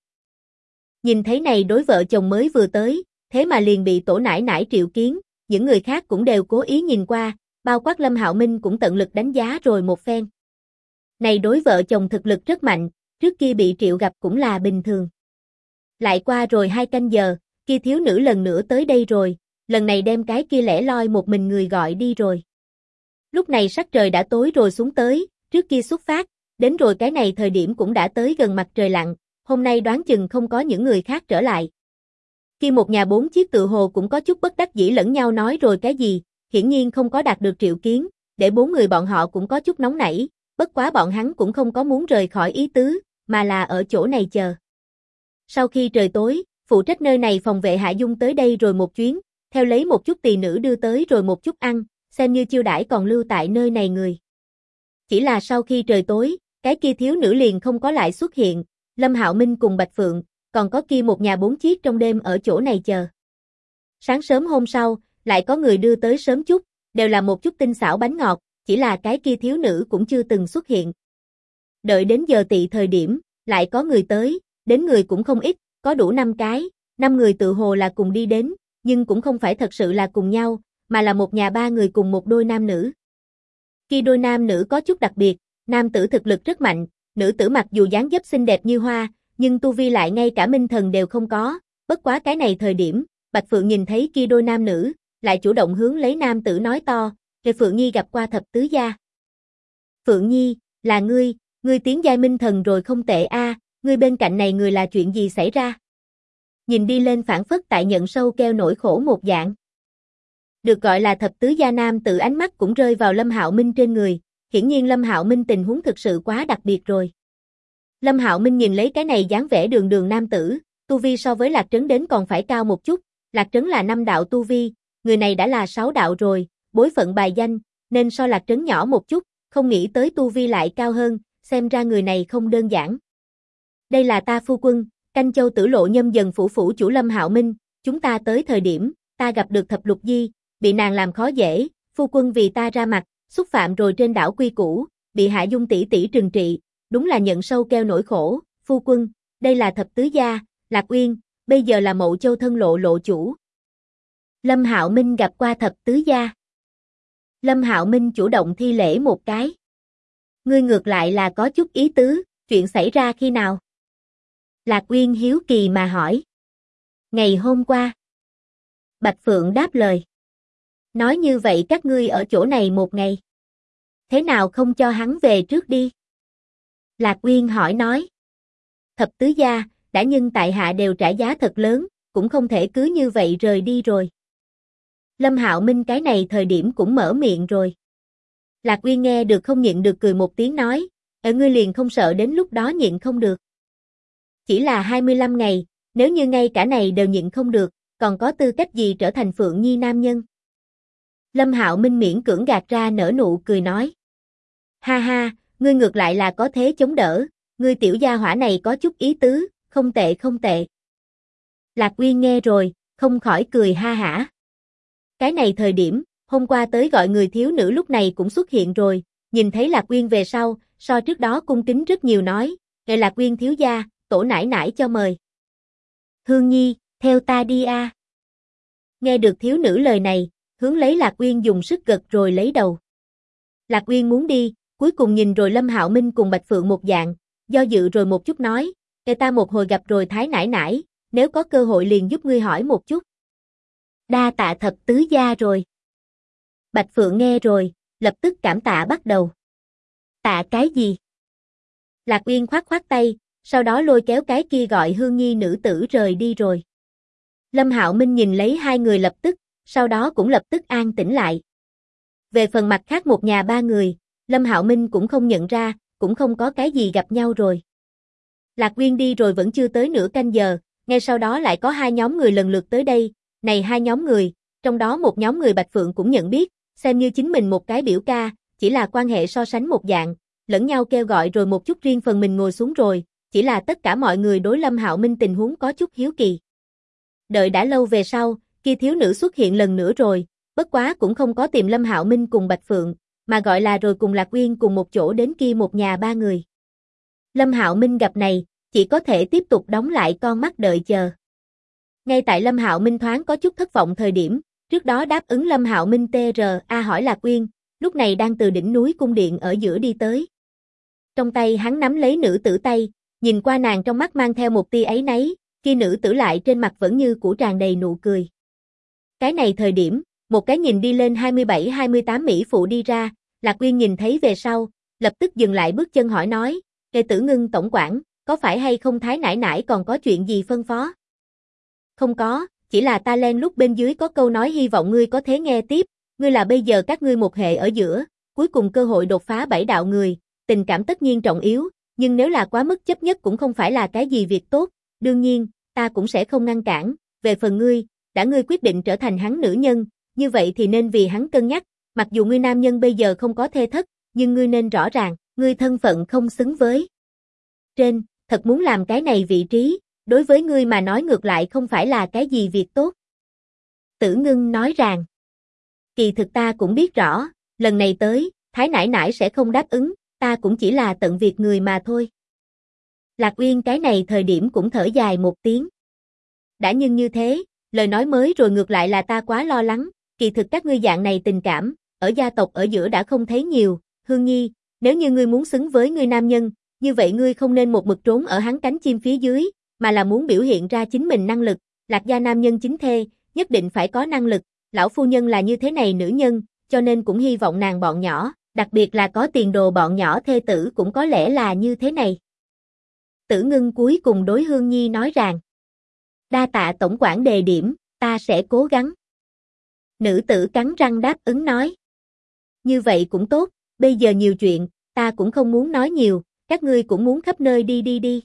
Nhìn thấy này đối vợ chồng mới vừa tới, thế mà liền bị tổ nãi nãi triệu kiến, những người khác cũng đều cố ý nhìn qua, bao quát Lâm Hạo Minh cũng tận lực đánh giá rồi một phen. Này đối vợ chồng thực lực rất mạnh, trước kia bị triệu gặp cũng là bình thường. Lại qua rồi 2 canh giờ, kia thiếu nữ lần nữa tới đây rồi, lần này đem cái kia lẻ loi một mình người gọi đi rồi. Lúc này sắc trời đã tối rồi xuống tới, trước kia xuất phát, đến rồi cái này thời điểm cũng đã tới gần mặt trời lặn, hôm nay đoán chừng không có những người khác trở lại. Kia một nhà 4 chiếc tự hồ cũng có chút bất đắc dĩ lẫn nhau nói rồi cái gì, hiển nhiên không có đạt được triệu kiến, để 4 người bọn họ cũng có chút nóng nảy, bất quá bọn hắn cũng không có muốn rời khỏi ý tứ, mà là ở chỗ này chờ. Sau khi trời tối, phụ trách nơi này phòng vệ Hạ Dung tới đây rồi một chuyến, theo lấy một chút tỳ nữ đưa tới rồi một chút ăn, xem như chiêu đãi còn lưu tại nơi này người. Chỉ là sau khi trời tối, cái kia thiếu nữ liền không có lại xuất hiện, Lâm Hạo Minh cùng Bạch Phượng, còn có kia một nhà 4 chiếc trong đêm ở chỗ này chờ. Sáng sớm hôm sau, lại có người đưa tới sớm chút, đều là một chút tinh xảo bánh ngọt, chỉ là cái kia thiếu nữ cũng chưa từng xuất hiện. Đợi đến giờ tỵ thời điểm, lại có người tới, đến người cũng không ít, có đủ 5 cái, 5 người tự hồ là cùng đi đến, nhưng cũng không phải thật sự là cùng nhau, mà là một nhà 3 người cùng một đôi nam nữ. Khi đôi nam nữ có chút đặc biệt, nam tử thực lực rất mạnh, nữ tử mặc dù dáng dấp xinh đẹp như hoa, nhưng tu vi lại ngay cả minh thần đều không có, bất quá cái này thời điểm, Bạch Phượng nhìn thấy kia đôi nam nữ, lại chủ động hướng lấy nam tử nói to, "Kìa Phượng Nhi gặp qua thập tứ gia." "Phượng Nhi, là ngươi tiến giai minh thần rồi không tệ a, ngươi bên cạnh này người là chuyện gì xảy ra?" Nhìn đi lên phản phất tại nhận sâu keo nỗi khổ một dạng. Được gọi là thập tứ gia nam tử ánh mắt cũng rơi vào Lâm Hạo Minh trên người, hiển nhiên Lâm Hạo Minh tình huống thực sự quá đặc biệt rồi. Lâm Hạo Minh nhìn lấy cái này dáng vẻ đường đường nam tử, tu vi so với Lạc Trấn đến còn phải cao một chút, Lạc Trấn là 5 đạo tu vi, người này đã là 6 đạo rồi, bối phận bài danh, nên so Lạc Trấn nhỏ một chút, không nghĩ tới tu vi lại cao hơn, xem ra người này không đơn giản. "Đây là ta phu quân, Canh Châu Tử Lộ Nhâm Dần phủ phủ chủ Lâm Hạo Minh, chúng ta tới thời điểm, ta gặp được Thập Lục Di, bị nàng làm khó dễ, phu quân vì ta ra mặt, xúc phạm rồi trên đảo quy củ, bị Hạ Dung tỷ tỷ trừng trị, đúng là nhận sâu keo nỗi khổ, phu quân, đây là thập tứ gia, Lạc Uyên, bây giờ là Mậu Châu thân lộ lộ chủ." Lâm Hạo Minh gặp qua thập tứ gia. Lâm Hạo Minh chủ động thi lễ một cái. "Ngươi ngược lại là có chút ý tứ, chuyện xảy ra khi nào?" Lạc Uyên hiếu kỳ mà hỏi. "Ngày hôm qua." Bạch Phượng đáp lời. "Nói như vậy các ngươi ở chỗ này một ngày. Thế nào không cho hắn về trước đi?" Lạc Uyên hỏi nói. "Thập tứ gia, đã nhưng tại hạ đều trả giá thật lớn, cũng không thể cứ như vậy rời đi rồi." Lâm Hạo Minh cái này thời điểm cũng mở miệng rồi. Lạc Uyên nghe được không nhịn được cười một tiếng nói, ngươi liền không sợ đến lúc đó nhịn không được." "Chỉ là 25 ngày, nếu như ngay cả này đều nhịn không được, còn có tư cách gì trở thành Phượng Nhi nam nhân?" Lâm Hạo Minh miễn cưỡng gạt ra nở nụ cười nói. "Ha ha, ngươi ngược lại là có thế chống đỡ, ngươi tiểu gia hỏa này có chút ý tứ, không tệ không tệ." Lạc Uyên nghe rồi, không khỏi cười ha hả. Cái này thời điểm, hôm qua tới gọi người thiếu nữ lúc này cũng xuất hiện rồi, nhìn thấy Lạc Uyên về sau, so trước đó cung kính rất nhiều nói, "Ngài Lạc Uyên thiếu gia, tổ nãi nãi cho mời." "Hương Nhi, theo ta đi a." Nghe được thiếu nữ lời này, hướng lấy Lạc Uyên dùng sức gật rồi lấy đầu. Lạc Uyên muốn đi, cuối cùng nhìn rồi Lâm Hạo Minh cùng Bạch Phượng một dạng, do dự rồi một chút nói, "Kể ta một hồi gặp rồi thái nãi nãi, nếu có cơ hội liền giúp ngươi hỏi một chút." "Đa tạ thập tứ gia rồi." Bạch Phượng nghe rồi, lập tức cảm tạ bắt đầu. "Tạ cái gì?" Lạc Uyên khoát khoát tay, sau đó lôi kéo cái kia gọi Hương Nhi nữ tử rời đi rồi. Lâm Hạo Minh nhìn lấy hai người lập tức, sau đó cũng lập tức an tĩnh lại. Về phần mặt khác một nhà 3 người, Lâm Hạo Minh cũng không nhận ra, cũng không có cái gì gặp nhau rồi. Lạc Uyên đi rồi vẫn chưa tới nửa canh giờ, ngay sau đó lại có 2 nhóm người lần lượt tới đây, này 2 nhóm người, trong đó một nhóm người Bạch Phượng cũng nhận biết, xem như chính mình một cái biểu ca, chỉ là quan hệ so sánh một dạng, lẫn nhau kêu gọi rồi một chút riêng phần mình ngồi xuống rồi, chỉ là tất cả mọi người đối Lâm Hạo Minh tình huống có chút hiếu kỳ. Đợi đã lâu về sau, kia thiếu nữ xuất hiện lần nữa rồi, bất quá cũng không có tìm Lâm Hạo Minh cùng Bạch Phượng, mà gọi là rồi cùng Lạc Uyên cùng một chỗ đến kia một nhà ba người. Lâm Hạo Minh gặp này, chỉ có thể tiếp tục đóng lại con mắt đợi chờ. Ngay tại Lâm Hạo Minh thoáng có chút thất vọng thời điểm, trước đó đáp ứng Lâm Hạo Minh TRA hỏi Lạc Uyên, lúc này đang từ đỉnh núi cung điện ở giữa đi tới. Trong tay hắn nắm lấy nữ tử tay, nhìn qua nàng trong mắt mang theo một tia áy náy, kia nữ tử lại trên mặt vẫn như cũ tràn đầy nụ cười. Cái này thời điểm, một cái nhìn đi lên 27-28 mỹ phụ đi ra, Lạc Uyên nhìn thấy về sau, lập tức dừng lại bước chân hỏi nói, Kệ Tử Ngưng tổng quản, có phải hay không Thái nãi nãi còn có chuyện gì phân phó? Không có, chỉ là ta len lúc bên dưới có câu nói hy vọng ngươi có thể nghe tiếp, ngươi là bây giờ các ngươi một hệ ở giữa, cuối cùng cơ hội đột phá 7 đạo người, tình cảm tất nhiên trọng yếu, nhưng nếu là quá mức chấp nhất cũng không phải là cái gì việc tốt, đương nhiên, ta cũng sẽ không ngăn cản, về phần ngươi, đã ngươi quyết định trở thành hắn nữ nhân, như vậy thì nên vì hắn cân nhắc, mặc dù ngươi nam nhân bây giờ không có thê thất, nhưng ngươi nên rõ ràng, ngươi thân phận không xứng với. Thật muốn làm cái này vị trí, đối với ngươi mà nói ngược lại không phải là cái gì việc tốt. Tử Ngưng nói rằng, kỳ thực ta cũng biết rõ, lần này tới, Thái nãi nãi sẽ không đáp ứng, ta cũng chỉ là tận việc người mà thôi. Lạc Uyên cái này thời điểm cũng thở dài một tiếng. Đã nhưng như thế, lời nói mới rồi ngược lại là ta quá lo lắng, kỳ thực các ngươi dạng này tình cảm, ở gia tộc ở giữa đã không thấy nhiều, Hương Nhi, nếu như ngươi muốn xứng với ngươi nam nhân, như vậy ngươi không nên một mực trốn ở hắn cánh chim phía dưới, mà là muốn biểu hiện ra chính mình năng lực, Lạc gia nam nhân chính thê, nhất định phải có năng lực, lão phu nhân là như thế này nữ nhân, cho nên cũng hy vọng nàng bọn nhỏ, đặc biệt là có tiền đồ bọn nhỏ thê tử cũng có lẽ là như thế này. Tử Ngưng cuối cùng đối Hương Nhi nói rằng, đa tạ tổng quản đề điểm, ta sẽ cố gắng. Nữ tử cắn răng đáp ứng nói. Như vậy cũng tốt, bây giờ nhiều chuyện, ta cũng không muốn nói nhiều, các ngươi cũng muốn khắp nơi đi.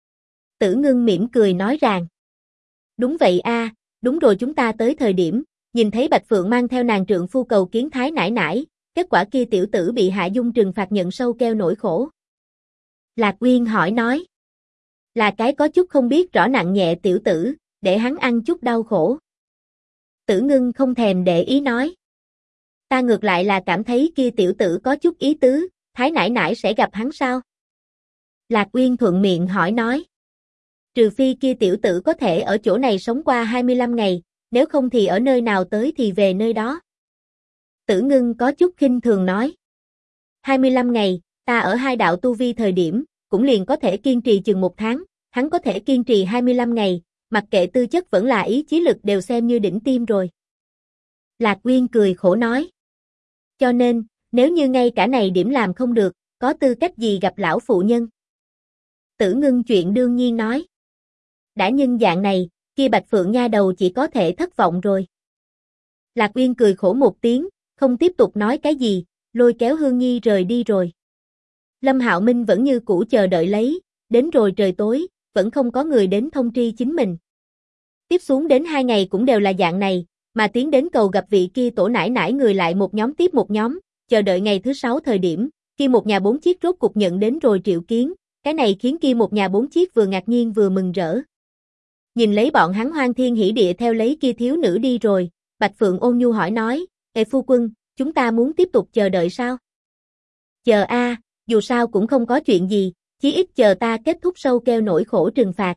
Tử Ngưng mỉm cười nói rằng, đúng vậy a, đúng rồi chúng ta tới thời điểm, nhìn thấy Bạch Phượng mang theo nàng trượng phu cầu kiến Thái nãi nãi, kết quả kia tiểu tử bị Hạ Dung trừng phạt nhận sâu keo nỗi khổ. Lạc Uyên hỏi nói, là cái có chút không biết rõ nặng nhẹ tiểu tử, để hắn ăn chút đau khổ. Tử Ngưng không thèm để ý nói, ta ngược lại là cảm thấy kia tiểu tử có chút ý tứ, Thái nãi nãi sẽ gặp hắn sao? Lạc Uyên thuận miệng hỏi nói, trừ phi kia tiểu tử có thể ở chỗ này sống qua 25 ngày, nếu không thì ở nơi nào tới thì về nơi đó. Tử Ngưng có chút khinh thường nói, 25 ngày, ta ở hai đạo tu vi thời điểm, cũng liền có thể kiên trì chừng 1 tháng, hắn có thể kiên trì 25 ngày, mặc kệ tư chất vẫn là ý chí lực đều xem như đỉnh tim rồi. Lạc Uyên cười khổ nói, cho nên, nếu như ngay cả này điểm làm không được, có tư cách gì gặp lão phụ nhân? Tử Ngưng chuyện đương nhiên nói, đã nhưng dạng này, kia Bạch Phượng nha đầu chỉ có thể thất vọng rồi. Lạc Uyên cười khổ một tiếng, không tiếp tục nói cái gì, lôi kéo Hương Nhi rời đi rồi. Lâm Hạo Minh vẫn như cũ chờ đợi lấy, đến rồi trời tối, vẫn không có người đến thông tri chính mình. Tiếp xuống đến 2 ngày cũng đều là dạng này, mà tiến đến cầu gặp vị kia tổ nãi nãi người lại một nhóm tiếp một nhóm, chờ đợi ngày thứ 6 thời điểm, kia một nhà 4 chiếc rốt cục nhận đến rồi triệu kiến, cái này khiến kia một nhà 4 chiếc vừa ngạc nhiên vừa mừng rỡ. Nhìn lấy bọn hắn hoan thiên hỉ địa theo lấy kia thiếu nữ đi rồi, Bạch Phượng ôn nhu hỏi nói, Ê phu quân, chúng ta muốn tiếp tục chờ đợi sao? Chờ a, dù sao cũng không có chuyện gì, chí ít chờ ta kết thúc sâu keo nỗi khổ trừng phạt.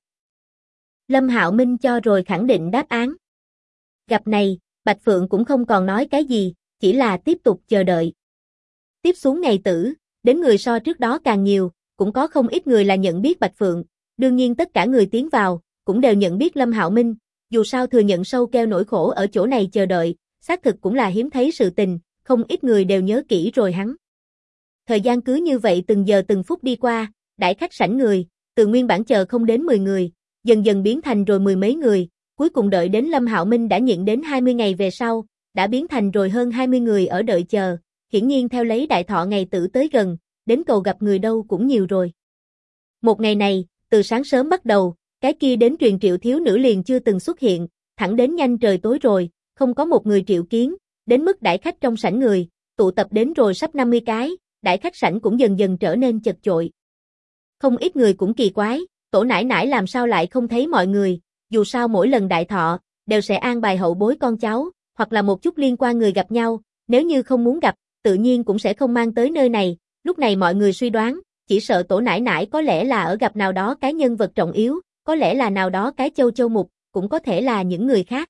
Lâm Hạo Minh cho rồi khẳng định đáp án. Gặp này, Bạch Phượng cũng không còn nói cái gì, chỉ là tiếp tục chờ đợi. Tiếp xuống ngày tử, đến người so trước đó càng nhiều, cũng có không ít người là nhận biết Bạch Phượng, đương nhiên tất cả người tiến vào, cũng đều nhận biết Lâm Hạo Minh, dù sao thừa nhận sâu keo nỗi khổ ở chỗ này chờ đợi, xác thực cũng là hiếm thấy sự tình, không ít người đều nhớ kỹ rồi hắn. Thời gian cứ như vậy từng giờ từng phút đi qua, đãi khách sảnh người, từ nguyên bản chờ không đến 10 người, dần dần biến thành rồi 10 mấy người, cuối cùng đợi đến Lâm Hạo Minh đã nhịn đến 20 ngày về sau, đã biến thành rồi hơn 20 người ở đợi chờ, hiển nhiên theo lấy đại thọ ngày tử tới gần, đến cầu gặp người đâu cũng nhiều rồi. Một ngày này, từ sáng sớm bắt đầu, cái kia đến truyền triệu thiếu nữ liền chưa từng xuất hiện, thẳng đến nhanh trời tối rồi, không có một người triệu kiến, đến mức đãi khách trong sảnh người, tụ tập đến rồi sắp 50 cái, đãi khách sảnh cũng dần dần trở nên chật chội. Không ít người cũng kỳ quái, tổ nãi nãi làm sao lại không thấy mọi người, dù sao mỗi lần đại thọ, đều sẽ an bài hậu bối con cháu, hoặc là một chút liên quan người gặp nhau, nếu như không muốn gặp, tự nhiên cũng sẽ không mang tới nơi này, lúc này mọi người suy đoán, chỉ sợ tổ nãi nãi có lẽ là ở gặp nào đó cái nhân vật trọng yếu, có lẽ là nào đó cái châu châu mục, cũng có thể là những người khác.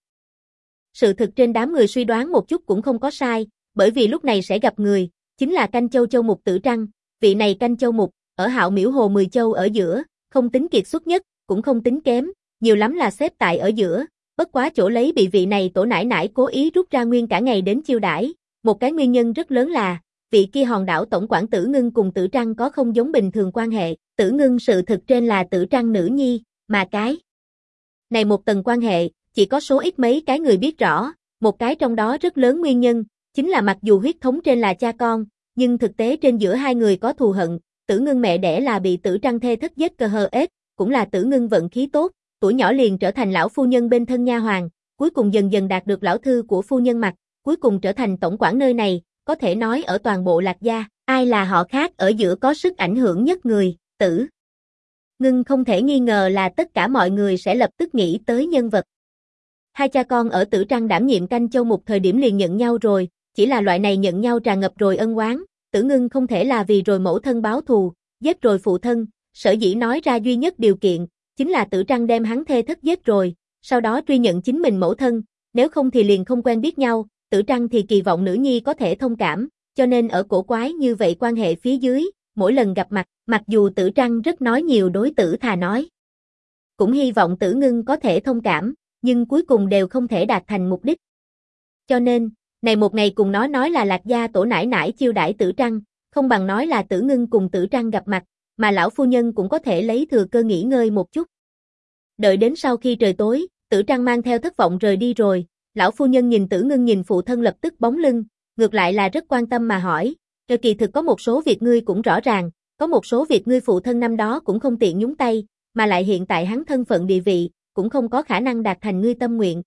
Sự thực trên đám người suy đoán một chút cũng không có sai, bởi vì lúc này sẽ gặp người, chính là canh châu châu mục Tử Trăng, vị này canh châu mục, ở Hạo Miễu Hồ 10 châu ở giữa, không tính kiệt xuất nhất, cũng không tính kém, nhiều lắm là xếp tại ở giữa, bất quá chỗ lấy bị vị này tổ nãi nãi cố ý rút ra nguyên cả ngày đến chiêu đãi, một cái nguyên nhân rất lớn là, vị kia hòn đảo tổng quản Tử Ngưng cùng Tử Trăng có không giống bình thường quan hệ, Tử Ngưng sự thực trên là Tử Trăng nữ nhi, mà cái này một tầng quan hệ, chỉ có số ít mấy cái người biết rõ, một cái trong đó rất lớn nguyên nhân, chính là mặc dù huyết thống trên là cha con, nhưng thực tế trên giữa hai người có thù hận, Tử Ngưng mẹ đẻ là bị Tử Trăng thê thất giết cơ hơ ết, cũng là Tử Ngưng vận khí tốt, tuổi nhỏ liền trở thành lão phu nhân bên thân nha hoàn, cuối cùng dần dần đạt được lão thư của phu nhân mặt, cuối cùng trở thành tổng quản nơi này, có thể nói ở toàn bộ Lạc gia, ai là họ khác ở giữa có sức ảnh hưởng nhất người, Tử Ngưng không thể nghi ngờ là tất cả mọi người sẽ lập tức nghĩ tới nhân vật. Hai cha con ở Tử Trăng đảm nhiệm canh châu mục thời điểm liền nhận nhau rồi, chỉ là loại này nhận nhau tràn ngập rồi ân oán, Tử Ngưng không thể là vì rồi mẫu thân báo thù, giết rồi phụ thân, sở dĩ nói ra duy nhất điều kiện, chính là Tử Trăng đem hắn thê thất giết rồi, sau đó truy nhận chính mình mẫu thân, nếu không thì liền không quen biết nhau, Tử Trăng thì kỳ vọng nữ nhi có thể thông cảm, cho nên ở cổ quái như vậy quan hệ phía dưới, mỗi lần gặp mặt, mặc dù Tử Trăng rất nói nhiều đối Tử Thà nói, cũng hy vọng Tử Ngưng có thể thông cảm, nhưng cuối cùng đều không thể đạt thành mục đích. Cho nên, này một ngày cùng nó nói là Lạc gia tổ nãi nãi chiêu đãi Tử Trăng, không bằng nói là Tử Ngưng cùng Tử Trăng gặp mặt, mà lão phu nhân cũng có thể lấy thừa cơ nghỉ ngơi một chút. Đợi đến sau khi trời tối, Tử Trăng mang theo thất vọng rời đi rồi, lão phu nhân nhìn Tử Ngưng nhìn phụ thân lập tức bóng lưng, ngược lại là rất quan tâm mà hỏi, kỳ thực có một số việc ngươi cũng rõ ràng, có một số việc ngươi phụ thân năm đó cũng không tiện nhúng tay, mà lại hiện tại hắn thân phận địa vị, cũng không có khả năng đạt thành ngươi tâm nguyện.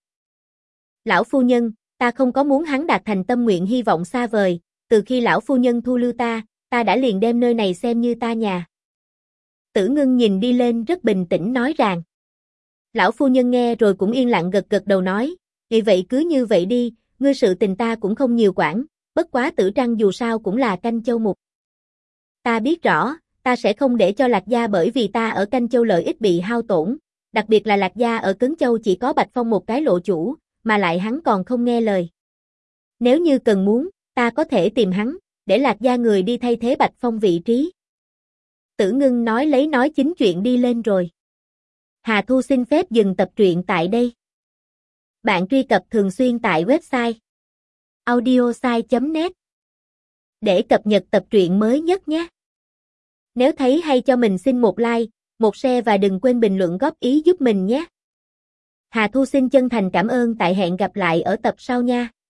Lão phu nhân, ta không có muốn hắn đạt thành tâm nguyện hy vọng xa vời, từ khi lão phu nhân thu lưu ta đã liền đem nơi này xem như ta nhà. Tử Ngưng nhìn đi lên rất bình tĩnh nói rằng. Lão phu nhân nghe rồi cũng yên lặng gật gật đầu nói, vì vậy cứ như vậy đi, ngươi sự tình ta cũng không nhiều quản, bất quá Tử Trăng dù sao cũng là canh châu mục. Ta biết rõ, ta sẽ không để cho Lạc gia bởi vì ta ở canh châu lợi ích bị hao tổn, đặc biệt là Lạc gia ở Cấn Châu chỉ có Bạch Phong một cái lộ chủ, mà lại hắn còn không nghe lời. Nếu như cần muốn, ta có thể tìm hắn, để Lạc gia người đi thay thế Bạch Phong vị trí. Tử Ngưng nói chính chuyện đi lên rồi. Hà Thu xin phép dừng tập truyện tại đây. Bạn truy cập thường xuyên tại website audiosai.net để cập nhật tập truyện mới nhất nhé. Nếu thấy hay cho mình xin một like, một share và đừng quên bình luận góp ý giúp mình nhé. Hà Thu xin chân thành cảm ơn, tại hẹn gặp lại ở tập sau nha.